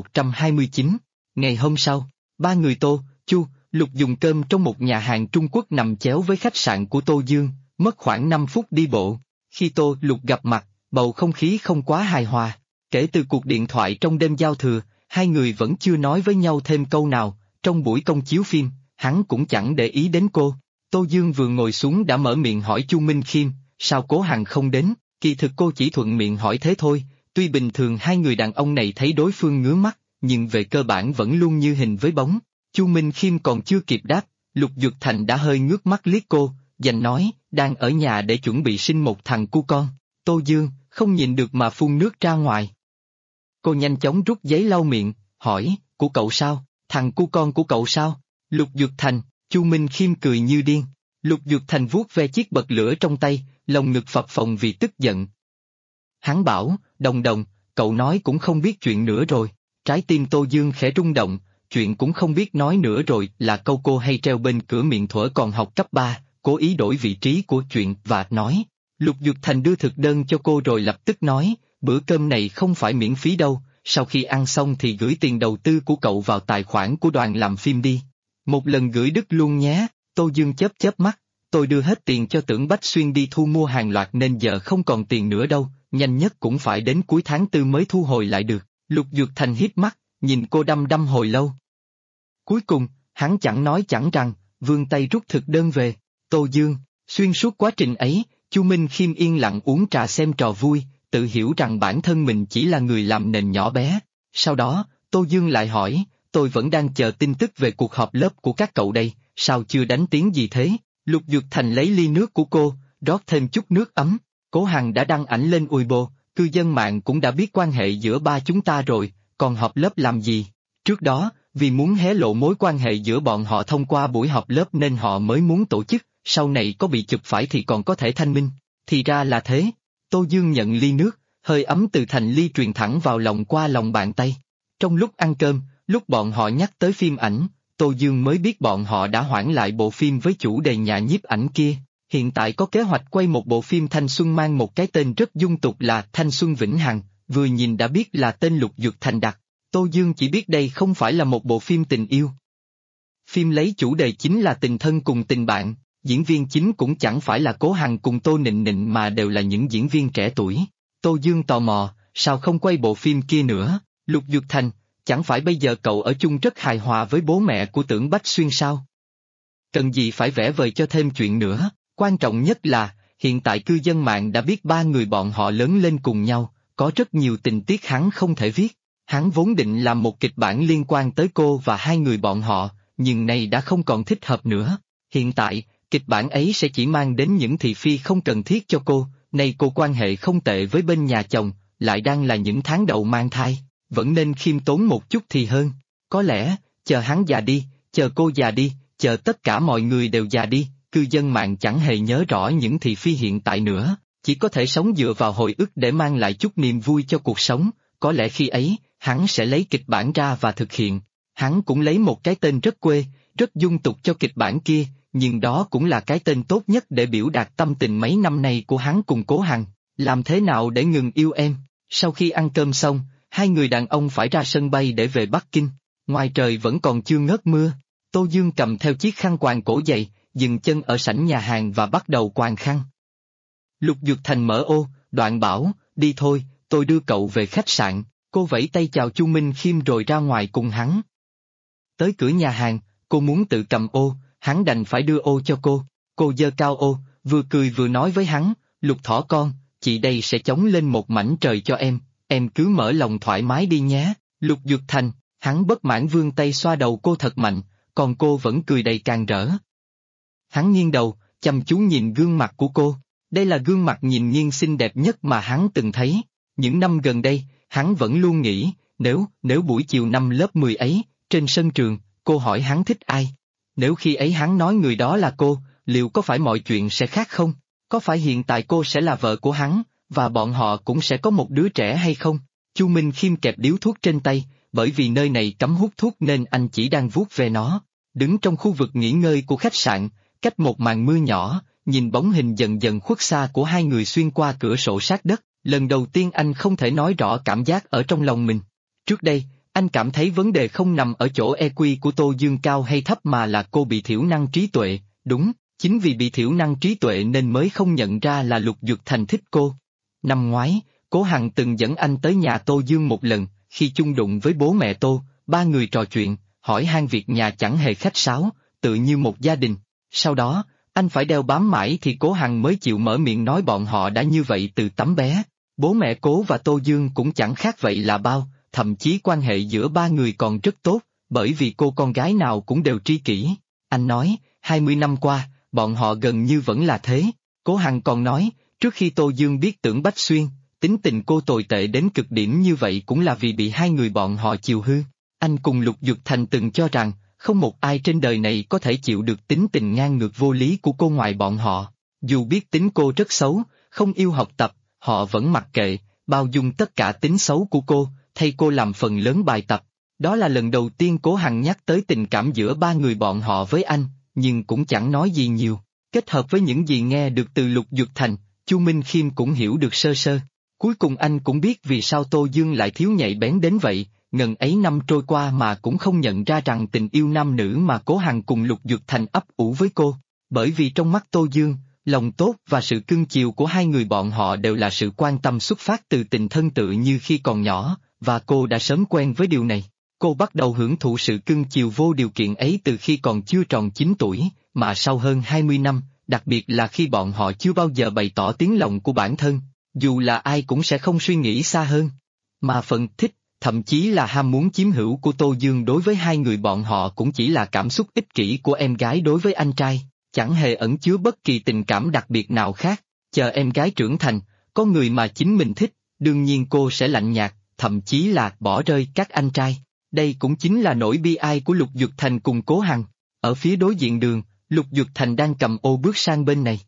R129. Ngày hôm sau, 3 người Tô, Chu, Lục dùng cơm trong một nhà hàng Trung Quốc nằm chéo với khách sạn của Tô Dương, mất khoảng 5 phút đi bộ. Khi Tô, Lục gặp mặt, bầu không khí không quá hài hòa. Kể từ cuộc điện thoại trong đêm giao thừa, hai người vẫn chưa nói với nhau thêm câu nào. Trong buổi công chiếu phim, hắn cũng chẳng để ý đến cô. Tô Dương vừa ngồi xuống đã mở miệng hỏi Chu Minh Khiêm, sao Cố Hằng không đến? Kỳ thực cô chỉ thuận miệng hỏi thế thôi, tuy bình thường hai người đàn ông này thấy đối phương ngứa mắt, nhưng về cơ bản vẫn luôn như hình với bóng. Chu Minh Khiêm còn chưa kịp đáp, Lục Dược Thành đã hơi ngước mắt liếc cô, dành nói, đang ở nhà để chuẩn bị sinh một thằng cu con. Tô Dương, không nhìn được mà phun nước ra ngoài. Cô nhanh chóng rút giấy lau miệng, hỏi, của cậu sao? Thằng cu con của cậu sao? Lục Dược Thành, Chu Minh Khiêm cười như điên. Lục Dược Thành vuốt ve chiếc bật lửa trong tay, lồng ngực phập phồng vì tức giận. Hắn bảo, Đồng Đồng, cậu nói cũng không biết chuyện nữa rồi. Trái tim Tô Dương khẽ rung động, chuyện cũng không biết nói nữa rồi là câu cô hay treo bên cửa miệng thuở còn học cấp 3, cố ý đổi vị trí của chuyện và nói. Lục Dược Thành đưa thực đơn cho cô rồi lập tức nói, bữa cơm này không phải miễn phí đâu, sau khi ăn xong thì gửi tiền đầu tư của cậu vào tài khoản của đoàn làm phim đi. Một lần gửi đứt luôn nhé. Tô Dương chớp chớp mắt, tôi đưa hết tiền cho Tưởng Bách Xuyên đi thu mua hàng loạt nên giờ không còn tiền nữa đâu, nhanh nhất cũng phải đến cuối tháng 4 mới thu hồi lại được. Lục Dược Thành híp mắt, nhìn cô đăm đăm hồi lâu. Cuối cùng, hắn chẳng nói chẳng rằng, vươn tay rút thực đơn về. Tô Dương, xuyên suốt quá trình ấy, Chu Minh Khiêm yên lặng uống trà xem trò vui, tự hiểu rằng bản thân mình chỉ là người làm nền nhỏ bé. Sau đó, Tô Dương lại hỏi, tôi vẫn đang chờ tin tức về cuộc họp lớp của các cậu đây, sao chưa đánh tiếng gì thế? Lục Dược Thành lấy ly nước của cô, rót thêm chút nước ấm. Cố Hằng đã đăng ảnh lên Weibo, cư dân mạng cũng đã biết quan hệ giữa ba chúng ta rồi, còn họp lớp làm gì? Trước đó, vì muốn hé lộ mối quan hệ giữa bọn họ thông qua buổi họp lớp nên họ mới muốn tổ chức, sau này có bị chụp phải thì còn có thể thanh minh. Thì ra là thế. Tô Dương nhận ly nước, hơi ấm từ thành ly truyền thẳng vào lòng qua lòng bàn tay. Trong lúc ăn cơm, lúc bọn họ nhắc tới phim ảnh, Tô Dương mới biết bọn họ đã hoãn lại bộ phim với chủ đề nhà nhiếp ảnh kia. Hiện tại có kế hoạch quay một bộ phim thanh xuân mang một cái tên rất dung tục là Thanh Xuân Vĩnh Hằng, vừa nhìn đã biết là tên Lục Dược Thành đặt. Tô Dương chỉ biết đây không phải là một bộ phim tình yêu. Phim lấy chủ đề chính là tình thân cùng tình bạn, diễn viên chính cũng chẳng phải là Cố Hằng cùng Tô Nịnh Nịnh mà đều là những diễn viên trẻ tuổi. Tô Dương tò mò, sao không quay bộ phim kia nữa? Lục Dược Thành, chẳng phải bây giờ cậu ở chung rất hài hòa với bố mẹ của Tưởng Bách Xuyên sao? Cần gì phải vẽ vời cho thêm chuyện nữa, quan trọng nhất là, hiện tại cư dân mạng đã biết ba người bọn họ lớn lên cùng nhau, có rất nhiều tình tiết hắn không thể viết. Hắn vốn định làm một kịch bản liên quan tới cô và hai người bọn họ, nhưng nay đã không còn thích hợp nữa. Hiện tại, kịch bản ấy sẽ chỉ mang đến những thị phi không cần thiết cho cô, nay cô quan hệ không tệ với bên nhà chồng, lại đang là những tháng đầu mang thai, vẫn nên khiêm tốn một chút thì hơn. Có lẽ, chờ hắn già đi, chờ cô già đi, chờ tất cả mọi người đều già đi, cư dân mạng chẳng hề nhớ rõ những thị phi hiện tại nữa, chỉ có thể sống dựa vào hồi ức để mang lại chút niềm vui cho cuộc sống, có lẽ khi ấy, hắn sẽ lấy kịch bản ra và thực hiện. Hắn cũng lấy một cái tên rất quê, rất dung tục cho kịch bản kia, nhưng đó cũng là cái tên tốt nhất để biểu đạt tâm tình mấy năm nay của hắn cùng Cố Hằng. Làm thế nào để ngừng yêu em? Sau khi ăn cơm xong, hai người đàn ông phải ra sân bay để về Bắc Kinh. Ngoài trời vẫn còn chưa ngớt mưa. Tô Dương cầm theo chiếc khăn quàng cổ dày, dừng chân ở sảnh nhà hàng và bắt đầu quàng khăn. Lục Dược Thành mở ô, đoạn bảo, đi thôi, tôi đưa cậu về khách sạn. Cô vẫy tay chào Chu Minh Khiêm rồi ra ngoài cùng hắn. Tới cửa nhà hàng, cô muốn tự cầm ô, hắn đành phải đưa ô cho cô. Cô giơ cao ô, vừa cười vừa nói với hắn, Lục thỏ con, chị đây sẽ chống lên một mảnh trời cho em cứ mở lòng thoải mái đi nhé. Lục Dược Thành, hắn bất mãn vươn tay xoa đầu cô thật mạnh, còn cô vẫn cười đầy càn rỡ. Hắn nghiêng đầu, chăm chú nhìn gương mặt của cô. Đây là gương mặt nhìn nghiêng xinh đẹp nhất mà hắn từng thấy. Những năm gần đây, hắn vẫn luôn nghĩ, nếu buổi chiều năm lớp 10 ấy, trên sân trường, cô hỏi hắn thích ai? Nếu khi ấy hắn nói người đó là cô, liệu có phải mọi chuyện sẽ khác không? Có phải hiện tại cô sẽ là vợ của hắn, và bọn họ cũng sẽ có một đứa trẻ hay không? Chu Minh Khiêm kẹp điếu thuốc trên tay, bởi vì nơi này cấm hút thuốc nên anh chỉ đang vuốt về nó. Đứng trong khu vực nghỉ ngơi của khách sạn, cách một màn mưa nhỏ, nhìn bóng hình dần dần khuất xa của hai người xuyên qua cửa sổ sát đất, lần đầu tiên anh không thể nói rõ cảm giác ở trong lòng mình. Trước đây, anh cảm thấy vấn đề không nằm ở chỗ EQ của Tô Dương cao hay thấp mà là cô bị thiểu năng trí tuệ, đúng, chính vì bị thiểu năng trí tuệ nên mới không nhận ra là Lục Dược Thành thích cô. Năm ngoái, Cố Hằng từng dẫn anh tới nhà Tô Dương một lần, khi chung đụng với bố mẹ Tô, ba người trò chuyện, hỏi han việc nhà chẳng hề khách sáo, tự như một gia đình. Sau đó, anh phải đeo bám mãi thì Cố Hằng mới chịu mở miệng nói bọn họ đã như vậy từ tấm bé. Bố mẹ Cố và Tô Dương cũng chẳng khác vậy là bao, thậm chí quan hệ giữa ba người còn rất tốt, bởi vì cô con gái nào cũng đều tri kỷ. Anh nói, 20 năm qua, bọn họ gần như vẫn là thế. Cố Hằng còn nói, trước khi Tô Dương biết Tưởng Bách Xuyên, tính tình cô tồi tệ đến cực điểm như vậy cũng là vì bị hai người bọn họ chiều hư. Anh cùng Lục Dược Thành từng cho rằng, không một ai trên đời này có thể chịu được tính tình ngang ngược vô lý của cô ngoài bọn họ. Dù biết tính cô rất xấu, không yêu học tập, họ vẫn mặc kệ, bao dung tất cả tính xấu của cô, thay cô làm phần lớn bài tập. Đó là lần đầu tiên Cố Hằng nhắc tới tình cảm giữa ba người bọn họ với anh, nhưng cũng chẳng nói gì nhiều. Kết hợp với những gì nghe được từ Lục Dược Thành, Chu Minh Khiêm cũng hiểu được sơ sơ. Cuối cùng anh cũng biết vì sao Tô Dương lại thiếu nhạy bén đến vậy, ngần ấy năm trôi qua mà cũng không nhận ra rằng tình yêu nam nữ mà Cố Hằng cùng Lục Dược Thành ấp ủ với cô. Bởi vì trong mắt Tô Dương, lòng tốt và sự cưng chiều của hai người bọn họ đều là sự quan tâm xuất phát từ tình thân tự như khi còn nhỏ, và cô đã sớm quen với điều này. Cô bắt đầu hưởng thụ sự cưng chiều vô điều kiện ấy từ khi còn chưa tròn 9 tuổi, mà sau hơn 20 năm, đặc biệt là khi bọn họ chưa bao giờ bày tỏ tiếng lòng của bản thân, dù là ai cũng sẽ không suy nghĩ xa hơn. Mà phần thích, thậm chí là ham muốn chiếm hữu của Tô Dương đối với hai người bọn họ cũng chỉ là cảm xúc ích kỷ của em gái đối với anh trai, chẳng hề ẩn chứa bất kỳ tình cảm đặc biệt nào khác. Chờ em gái trưởng thành, có người mà chính mình thích, đương nhiên cô sẽ lạnh nhạt, thậm chí là bỏ rơi các anh trai. Đây cũng chính là nỗi bi ai của Lục Dược Thành cùng Cố Hằng. Ở phía đối diện đường, Lục Dược Thành đang cầm ô bước sang bên này.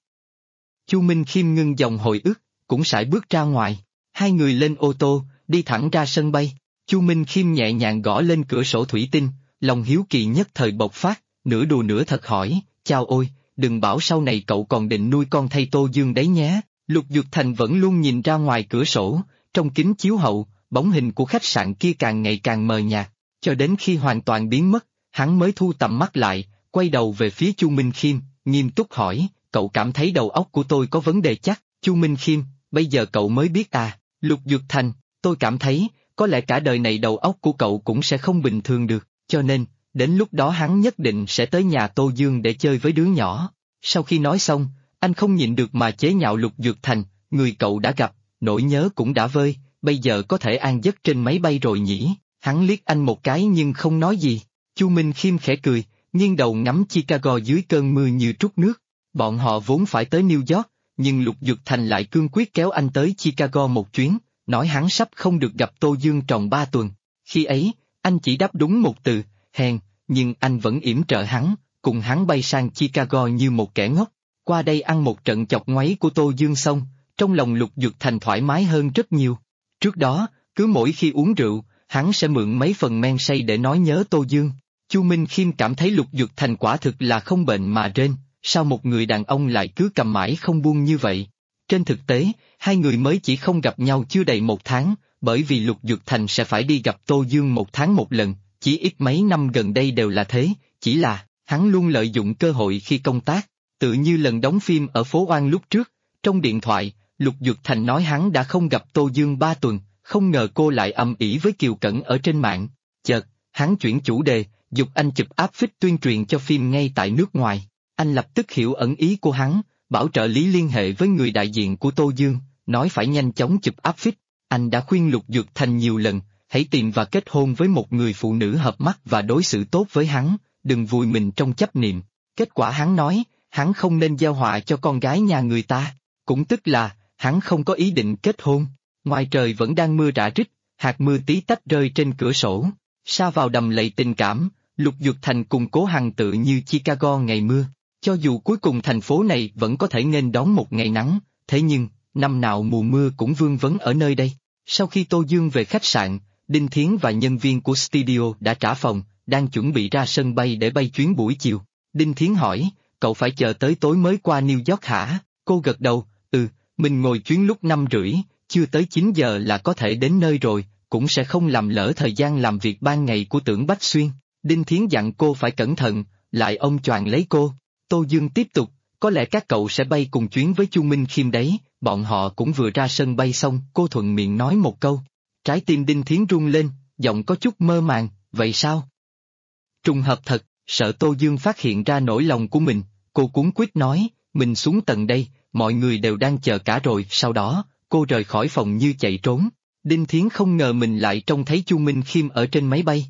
Chu Minh Khiêm ngưng dòng hồi ức, cũng sải bước ra ngoài. Hai người lên ô tô, đi thẳng ra sân bay. Chu Minh Khiêm nhẹ nhàng gõ lên cửa sổ thủy tinh, lòng hiếu kỳ nhất thời bộc phát, nửa đùa nửa thật hỏi, chao ôi, đừng bảo sau này cậu còn định nuôi con thay Tô Dương đấy nhé. Lục Dược Thành vẫn luôn nhìn ra ngoài cửa sổ, trong kính chiếu hậu, bóng hình của khách sạn kia càng ngày càng mờ nhạt, cho đến khi hoàn toàn biến mất, hắn mới thu tầm mắt lại, quay đầu về phía Chu Minh Khiêm, nghiêm túc hỏi, cậu cảm thấy đầu óc của tôi có vấn đề chắc? Chu Minh Khiêm, bây giờ cậu mới biết à? Lục Dược Thành, tôi cảm thấy, có lẽ cả đời này đầu óc của cậu cũng sẽ không bình thường được, cho nên, đến lúc đó hắn nhất định sẽ tới nhà Tô Dương để chơi với đứa nhỏ. Sau khi nói xong, anh không nhịn được mà chế nhạo Lục Dược Thành, người cậu đã gặp, nỗi nhớ cũng đã vơi, bây giờ có thể an giấc trên máy bay rồi nhỉ? Hắn liếc anh một cái nhưng không nói gì. Chu Minh Khiêm khẽ cười, nghiêng đầu ngắm Chicago dưới cơn mưa như trút nước. Bọn họ vốn phải tới New York, nhưng Lục Dực Thành lại cương quyết kéo anh tới Chicago một chuyến, nói hắn sắp không được gặp Tô Dương tròn 3 tuần. Khi ấy, anh chỉ đáp đúng một từ, hèn, nhưng anh vẫn yểm trợ hắn, cùng hắn bay sang Chicago như một kẻ ngốc. Qua đây ăn một trận chọc ngoáy của Tô Dương xong, trong lòng Lục Dực Thành thoải mái hơn rất nhiều. Trước đó, cứ mỗi khi uống rượu, hắn sẽ mượn mấy phần men say để nói nhớ Tô Dương. Chu Minh Khiêm cảm thấy Lục Dực Thành quả thực là không bệnh mà rên, sao một người đàn ông lại cứ cầm mãi không buông như vậy. Trên thực tế, hai người mới chỉ không gặp nhau chưa đầy 1 tháng, bởi vì Lục Dực Thành sẽ phải đi gặp Tô Dương 1 tháng một lần, chỉ ít mấy năm gần đây đều là thế, chỉ là, hắn luôn lợi dụng cơ hội khi công tác, tự như lần đóng phim ở phố Oan lúc trước, trong điện thoại, Lục Dực Thành nói hắn đã không gặp Tô Dương 3 tuần, không ngờ cô lại ầm ĩ với Kiều Cẩn ở trên mạng, chợt, hắn chuyển chủ đề, giục anh chụp áp phích tuyên truyền cho phim ngay tại nước ngoài. Anh lập tức hiểu ẩn ý của hắn, bảo trợ lý liên hệ với người đại diện của Tô Dương, nói phải nhanh chóng chụp áp phích. Anh đã khuyên Lục Dực Thành nhiều lần, hãy tìm và kết hôn với một người phụ nữ hợp mắt và đối xử tốt với hắn, đừng vùi mình trong chấp niệm. Kết quả hắn nói, hắn không nên gieo họa cho con gái nhà người ta, cũng tức là, hắn không có ý định kết hôn. Ngoài trời vẫn đang mưa rả rích, hạt mưa tí tách rơi trên cửa sổ, sa vào đầm lầy tình cảm, Lục Dực Thành cùng Cố Hằng tự như Chicago ngày mưa. Cho dù cuối cùng thành phố này vẫn có thể nghênh đón một ngày nắng, thế nhưng, năm nào mùa mưa cũng vương vấn ở nơi đây. Sau khi Tô Dương về khách sạn, Đinh Thiến và nhân viên của studio đã trả phòng, đang chuẩn bị ra sân bay để bay chuyến buổi chiều. Đinh Thiến hỏi, cậu phải chờ tới tối mới qua New York hả? Cô gật đầu, mình ngồi chuyến lúc 5:30, chưa tới 9 giờ là có thể đến nơi rồi, cũng sẽ không làm lỡ thời gian làm việc ban ngày của Tưởng Bách Xuyên. Đinh Thiến dặn cô phải cẩn thận, lại ôm choàng lấy cô. Tô Dương tiếp tục, có lẽ các cậu sẽ bay cùng chuyến với Chu Minh Khiêm đấy, bọn họ cũng vừa ra sân bay xong, cô thuận miệng nói một câu. Trái tim Đinh Thiến rung lên, giọng có chút mơ màng, vậy sao? Trùng hợp thật, sợ Tô Dương phát hiện ra nỗi lòng của mình, cô cuống quýt nói, mình xuống tầng đây, mọi người đều đang chờ cả rồi, sau đó, cô rời khỏi phòng như chạy trốn. Đinh Thiến không ngờ mình lại trông thấy Chu Minh Khiêm ở trên máy bay.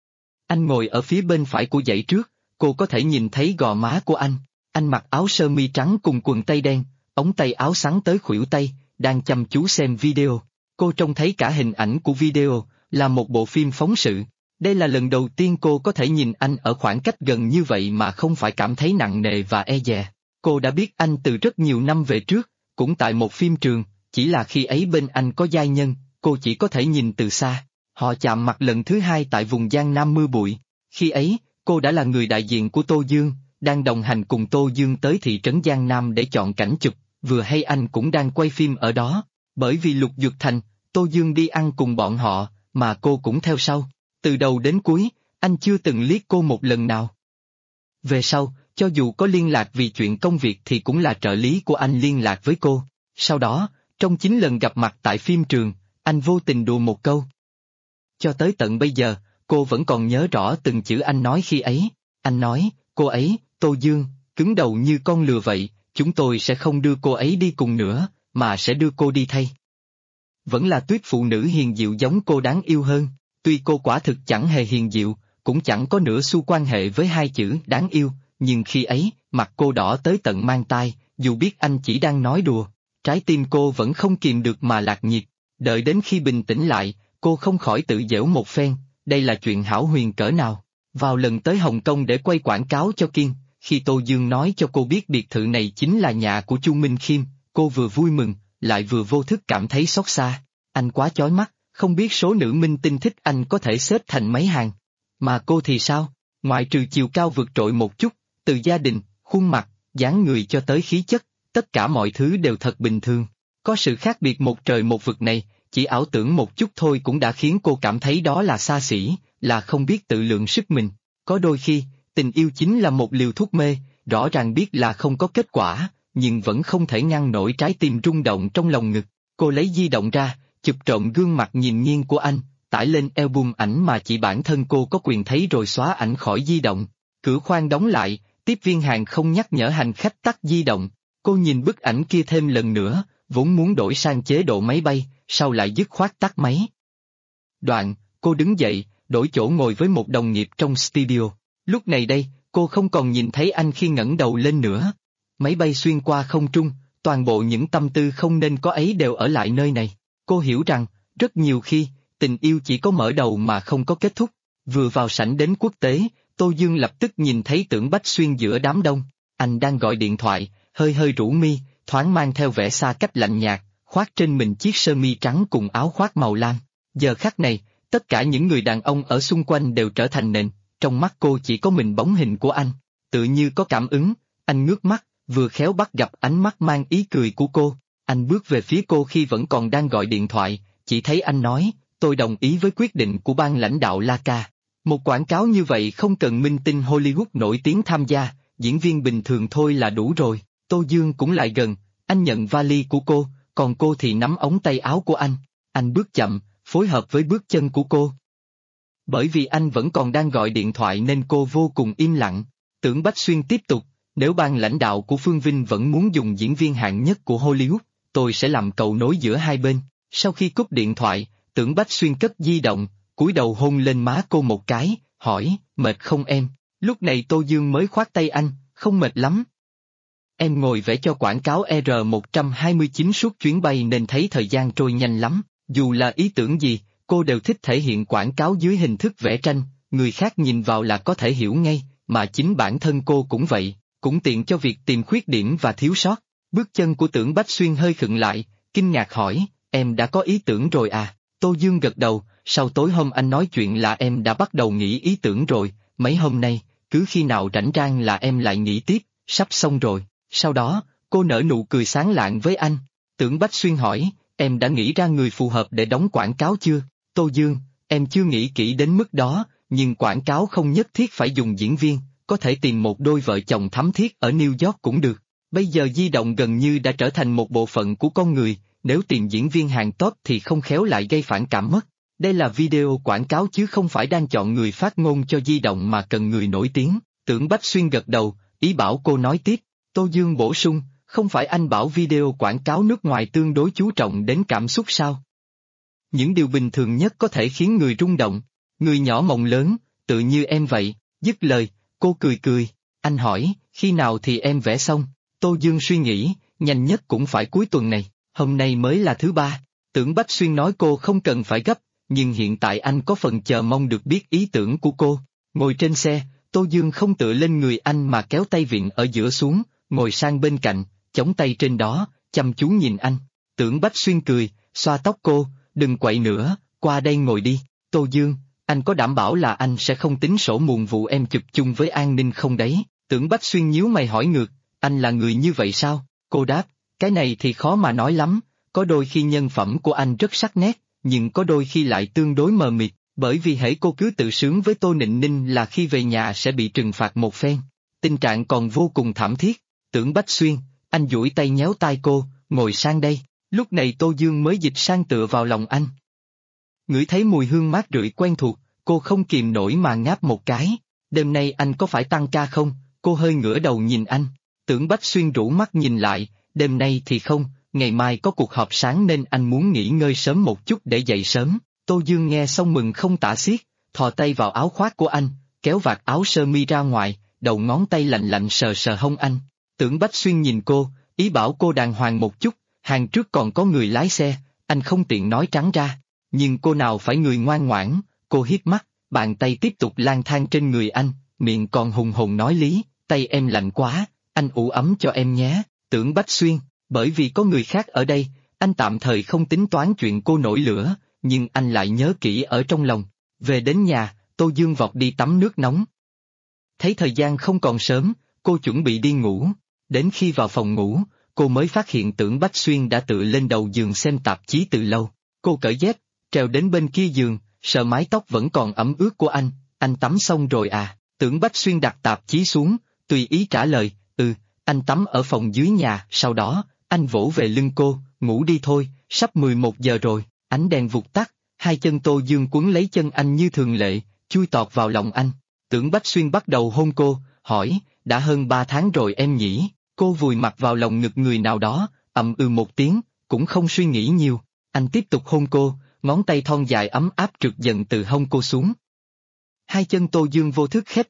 Anh ngồi ở phía bên phải của dãy trước, cô có thể nhìn thấy gò má của anh mặc áo sơ mi trắng cùng quần tây đen, ống tay áo xắn tới khuỷu tay, đang chăm chú xem video. Cô trông thấy cả hình ảnh của video, là một bộ phim phóng sự. Đây là lần đầu tiên cô có thể nhìn anh ở khoảng cách gần như vậy mà không phải cảm thấy nặng nề và e dè. Cô đã biết anh từ rất nhiều năm về trước, cũng tại một phim trường, chỉ là khi ấy bên anh có giai nhân, cô chỉ có thể nhìn từ xa. Họ chạm mặt lần thứ hai tại vùng Giang Nam mưa bụi. Khi ấy, cô đã là người đại diện của Tô Dương, đang đồng hành cùng Tô Dương tới thị trấn Giang Nam để chọn cảnh chụp, vừa hay anh cũng đang quay phim ở đó. Bởi vì Lục Dực Thành, Tô Dương đi ăn cùng bọn họ, mà cô cũng theo sau. Từ đầu đến cuối, anh chưa từng liếc cô một lần nào. Về sau, cho dù có liên lạc vì chuyện công việc thì cũng là trợ lý của anh liên lạc với cô. Sau đó, trong 9 lần gặp mặt tại phim trường, anh vô tình đùa một câu. Cho tới tận bây giờ, cô vẫn còn nhớ rõ từng chữ anh nói khi ấy. Anh nói, cô ấy, Tô Dương, cứng đầu như con lừa vậy, chúng tôi sẽ không đưa cô ấy đi cùng nữa, mà sẽ đưa cô đi thay. Vẫn là tuyết phụ nữ hiền dịu giống cô đáng yêu hơn, tuy cô quả thực chẳng hề hiền dịu, cũng chẳng có nửa xu quan hệ với hai chữ đáng yêu, nhưng khi ấy, mặt cô đỏ tới tận mang tai, dù biết anh chỉ đang nói đùa, trái tim cô vẫn không kìm được mà lạc nhiệt. Đợi đến khi bình tĩnh lại, cô không khỏi tự giễu một phen, đây là chuyện hão huyền cỡ nào. Vào lần tới Hồng Kông để quay quảng cáo cho Kiên, khi Tô Dương nói cho cô biết biệt thự này chính là nhà của Chu Minh Khiêm, cô vừa vui mừng, lại vừa vô thức cảm thấy xót xa. Anh quá chói mắt, không biết số nữ minh tinh thích anh có thể xếp thành mấy hàng. Mà cô thì sao? Ngoại trừ chiều cao vượt trội một chút, từ gia đình, khuôn mặt, dáng người cho tới khí chất, tất cả mọi thứ đều thật bình thường. Có sự khác biệt một trời một vực này, chỉ ảo tưởng một chút thôi cũng đã khiến cô cảm thấy đó là xa xỉ, là không biết tự lượng sức mình. Có đôi khi, tình yêu chính là một liều thuốc mê, rõ ràng biết là không có kết quả, nhưng vẫn không thể ngăn nổi trái tim rung động trong lòng ngực. Cô lấy di động ra, chụp trộm gương mặt nhìn nghiêng của anh, tải lên album ảnh mà chỉ bản thân cô có quyền thấy rồi xóa ảnh khỏi di động. Cửa khoang đóng lại, tiếp viên hàng không nhắc nhở hành khách tắt di động. Cô nhìn bức ảnh kia thêm lần nữa, vốn muốn đổi sang chế độ máy bay, sau lại dứt khoát tắt máy. Đoạn, cô đứng dậy, đổi chỗ ngồi với một đồng nghiệp trong studio. Lúc này đây, Cô không còn nhìn thấy anh khi ngẩng đầu lên nữa. Máy bay xuyên qua không trung, toàn bộ những tâm tư không nên có ấy đều ở lại nơi này. Cô hiểu rằng, rất nhiều khi, tình yêu chỉ có mở đầu mà không có kết thúc. Vừa vào sảnh đến quốc tế, Tô Dương lập tức nhìn thấy Tưởng Bách Xuyên giữa đám đông. Anh đang gọi điện thoại, hơi hơi rũ mi, thoáng mang theo vẻ xa cách lạnh nhạt, khoác trên mình chiếc sơ mi trắng cùng áo khoác màu lam. Giờ khắc này, tất cả những người đàn ông ở xung quanh đều trở thành nền, trong mắt cô chỉ có mình bóng hình của anh. Tự như có cảm ứng, anh ngước mắt, vừa khéo bắt gặp ánh mắt mang ý cười của cô. Anh bước về phía cô khi vẫn còn đang gọi điện thoại, chỉ thấy anh nói, tôi đồng ý với quyết định của ban lãnh đạo Laca. Một quảng cáo như vậy không cần minh tinh Hollywood nổi tiếng tham gia, diễn viên bình thường thôi là đủ rồi. Tô Dương cũng lại gần, anh nhận vali của cô, còn cô thì nắm ống tay áo của anh. Anh bước chậm, phối hợp với bước chân của cô. Bởi vì anh vẫn còn đang gọi điện thoại nên cô vô cùng im lặng. Tưởng Bách Xuyên tiếp tục, nếu ban lãnh đạo của Phương Vinh vẫn muốn dùng diễn viên hạng nhất của Hollywood, tôi sẽ làm cầu nối giữa hai bên. Sau khi cúp điện thoại, Tưởng Bách Xuyên cất di động, cúi đầu hôn lên má cô một cái, hỏi, mệt không em? Lúc này Tô Dương mới khoát tay anh, không mệt lắm. Em ngồi vẽ cho quảng cáo R129 suốt chuyến bay nên thấy thời gian trôi nhanh lắm, dù là ý tưởng gì, cô đều thích thể hiện quảng cáo dưới hình thức vẽ tranh, người khác nhìn vào là có thể hiểu ngay, mà chính bản thân cô cũng vậy, cũng tiện cho việc tìm khuyết điểm và thiếu sót. Bước chân của Tưởng Bách Xuyên hơi khựng lại, kinh ngạc hỏi, em đã có ý tưởng rồi à? Tô Dương gật đầu, sau tối hôm anh nói chuyện là em đã bắt đầu nghĩ ý tưởng rồi, mấy hôm nay, cứ khi nào rảnh rang là em lại nghĩ tiếp, sắp xong rồi. Sau đó, cô nở nụ cười sáng lạng với anh. Tưởng Bách Xuyên hỏi, em đã nghĩ ra người phù hợp để đóng quảng cáo chưa? Tô Dương, em chưa nghĩ kỹ đến mức đó, nhưng quảng cáo không nhất thiết phải dùng diễn viên, có thể tìm một đôi vợ chồng thắm thiết ở New York cũng được. Bây giờ di động gần như đã trở thành một bộ phận của con người, nếu tìm diễn viên hàng top thì không khéo lại gây phản cảm mất. Đây là video quảng cáo chứ không phải đang chọn người phát ngôn cho di động mà cần người nổi tiếng. Tưởng Bách Xuyên gật đầu, ý bảo cô nói tiếp. Tô Dương bổ sung, không phải anh bảo video quảng cáo nước ngoài tương đối chú trọng đến cảm xúc sao? Những điều bình thường nhất có thể khiến người rung động, người nhỏ mộng lớn, tự như em vậy. Dứt lời, cô cười cười. Anh hỏi, khi nào thì em vẽ xong? Tô Dương suy nghĩ, nhanh nhất cũng phải cuối tuần này, hôm nay mới là thứ ba. Tưởng Bách Xuyên nói cô không cần phải gấp, nhưng hiện tại anh có phần chờ mong được biết ý tưởng của cô. Ngồi trên xe, Tô Dương không tựa lên người anh mà kéo tay vịn ở giữa xuống, ngồi sang bên cạnh, chống tay trên đó, chăm chú nhìn anh. Tưởng Bách Xuyên cười, xoa tóc cô, đừng quậy nữa, qua đây ngồi đi. Tô Dương, anh có đảm bảo là anh sẽ không tính sổ muộn vụ em chụp chung với An Ninh không đấy? Tưởng Bách Xuyên nhíu mày hỏi ngược, anh là người như vậy sao? Cô đáp, cái này thì khó mà nói lắm, có đôi khi nhân phẩm của anh rất sắc nét, nhưng có đôi khi lại tương đối mờ mịt, bởi vì hễ cô cứ tự sướng với Tô Nịnh Ninh là khi về nhà sẽ bị trừng phạt một phen. Tình trạng còn vô cùng thảm thiết. Tưởng Bách Xuyên, anh duỗi tay nhéo tai cô, ngồi sang đây. Lúc này Tô Dương mới dịch sang tựa vào lòng anh. Ngửi thấy mùi hương mát rượi quen thuộc, cô không kìm nổi mà ngáp một cái. Đêm nay anh có phải tăng ca không? Cô hơi ngửa đầu nhìn anh. Tưởng Bách Xuyên rũ mắt nhìn lại, đêm nay thì không, ngày mai có cuộc họp sáng nên anh muốn nghỉ ngơi sớm một chút để dậy sớm. Tô Dương nghe xong mừng không tả xiết, thò tay vào áo khoác của anh, kéo vạt áo sơ mi ra ngoài, đầu ngón tay lạnh lạnh sờ sờ hông anh. Tưởng Bách Xuyên nhìn cô, ý bảo cô đàng hoàng một chút, hàng trước còn có người lái xe, anh không tiện nói trắng ra. Nhưng cô nào phải người ngoan ngoãn, cô hiếp mắt, bàn tay tiếp tục lang thang trên người anh, miệng còn hùng hồn nói lý, tay em lạnh quá, anh ủ ấm cho em nhé. Tưởng Bách Xuyên, bởi vì có người khác ở đây, anh tạm thời không tính toán chuyện cô nổi lửa, nhưng anh lại nhớ kỹ ở trong lòng. Về đến nhà, Tô Dương vọt đi tắm nước nóng. Thấy thời gian không còn sớm, cô chuẩn bị đi ngủ. Đến khi vào phòng ngủ, cô mới phát hiện Tưởng Bách Xuyên đã tựa lên đầu giường xem tạp chí từ lâu. Cô cởi dép, trèo đến bên kia giường, sờ mái tóc vẫn còn ẩm ướt của anh tắm xong rồi à? Tưởng Bách Xuyên đặt tạp chí xuống, tùy ý trả lời, anh tắm ở phòng dưới nhà. Sau đó, anh vỗ về lưng cô, ngủ đi thôi, sắp 11 giờ rồi. Ánh đèn vụt tắt, hai chân Tô Dương quấn lấy chân anh như thường lệ, chui tọt vào lòng anh. Tưởng Bách Xuyên bắt đầu hôn cô, hỏi, đã hơn 3 tháng rồi em nhỉ? Cô vùi mặt vào lòng ngực người nào đó, một tiếng, cũng không suy nghĩ nhiều. Anh tiếp tục hôn cô, ngón tay thon dài ấm áp trượt dần từ hông cô xuống. Hai chân Tô Dương vô thức khép chặt,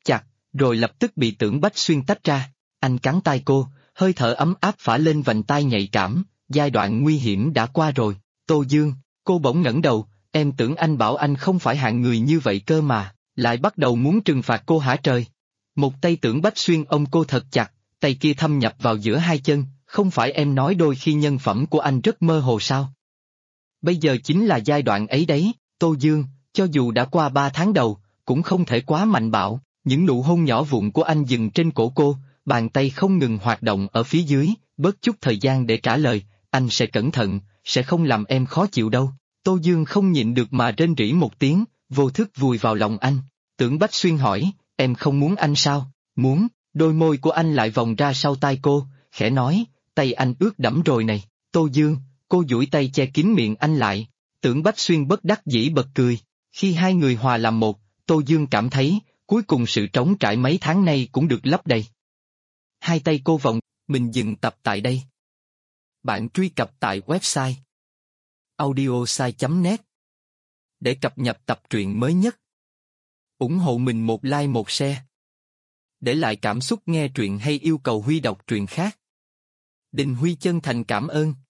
rồi lập tức bị Tưởng Bách Xuyên tách ra. Anh cắn tay cô, hơi thở ấm áp phả lên vành tai nhạy cảm, giai đoạn nguy hiểm đã qua rồi. Tô Dương, cô bỗng ngẩng đầu, em tưởng anh bảo anh không phải hạng người như vậy cơ mà, lại bắt đầu muốn trừng phạt cô hả trời. Một tay Tưởng Bách Xuyên ôm cô thật chặt, tay kia thâm nhập vào giữa hai chân, không phải em nói đôi khi nhân phẩm của anh rất mơ hồ sao? Bây giờ chính là giai đoạn ấy đấy, Tô Dương, cho dù đã qua 3 tháng đầu, cũng không thể quá mạnh bạo. Những nụ hôn nhỏ vụn của anh dừng trên cổ cô, bàn tay không ngừng hoạt động ở phía dưới, bớt chút thời gian để trả lời, anh sẽ cẩn thận, sẽ không làm em khó chịu đâu. Tô Dương không nhịn được mà rên rỉ một tiếng, vô thức vùi vào lòng anh. Tưởng Bách Xuyên hỏi, em không muốn anh sao? Muốn, đôi môi của anh lại vòng ra sau tai cô, khẽ nói, tay anh ướt đẫm rồi này. Tô Dương, cô duỗi tay che kín miệng anh lại. Tưởng Bách Xuyên bất đắc dĩ bật cười. Khi hai người hòa làm một, Tô Dương cảm thấy, cuối cùng sự trống trải mấy tháng nay cũng được lấp đầy. Hai tay cô vòng, mình dừng tập tại đây. Bạn truy cập tại website audiosai.net để cập nhật tập truyện mới nhất. Ủng hộ mình một like một share. Để lại cảm xúc nghe truyện hay yêu cầu Huy đọc truyện khác. Đình Huy chân thành cảm ơn.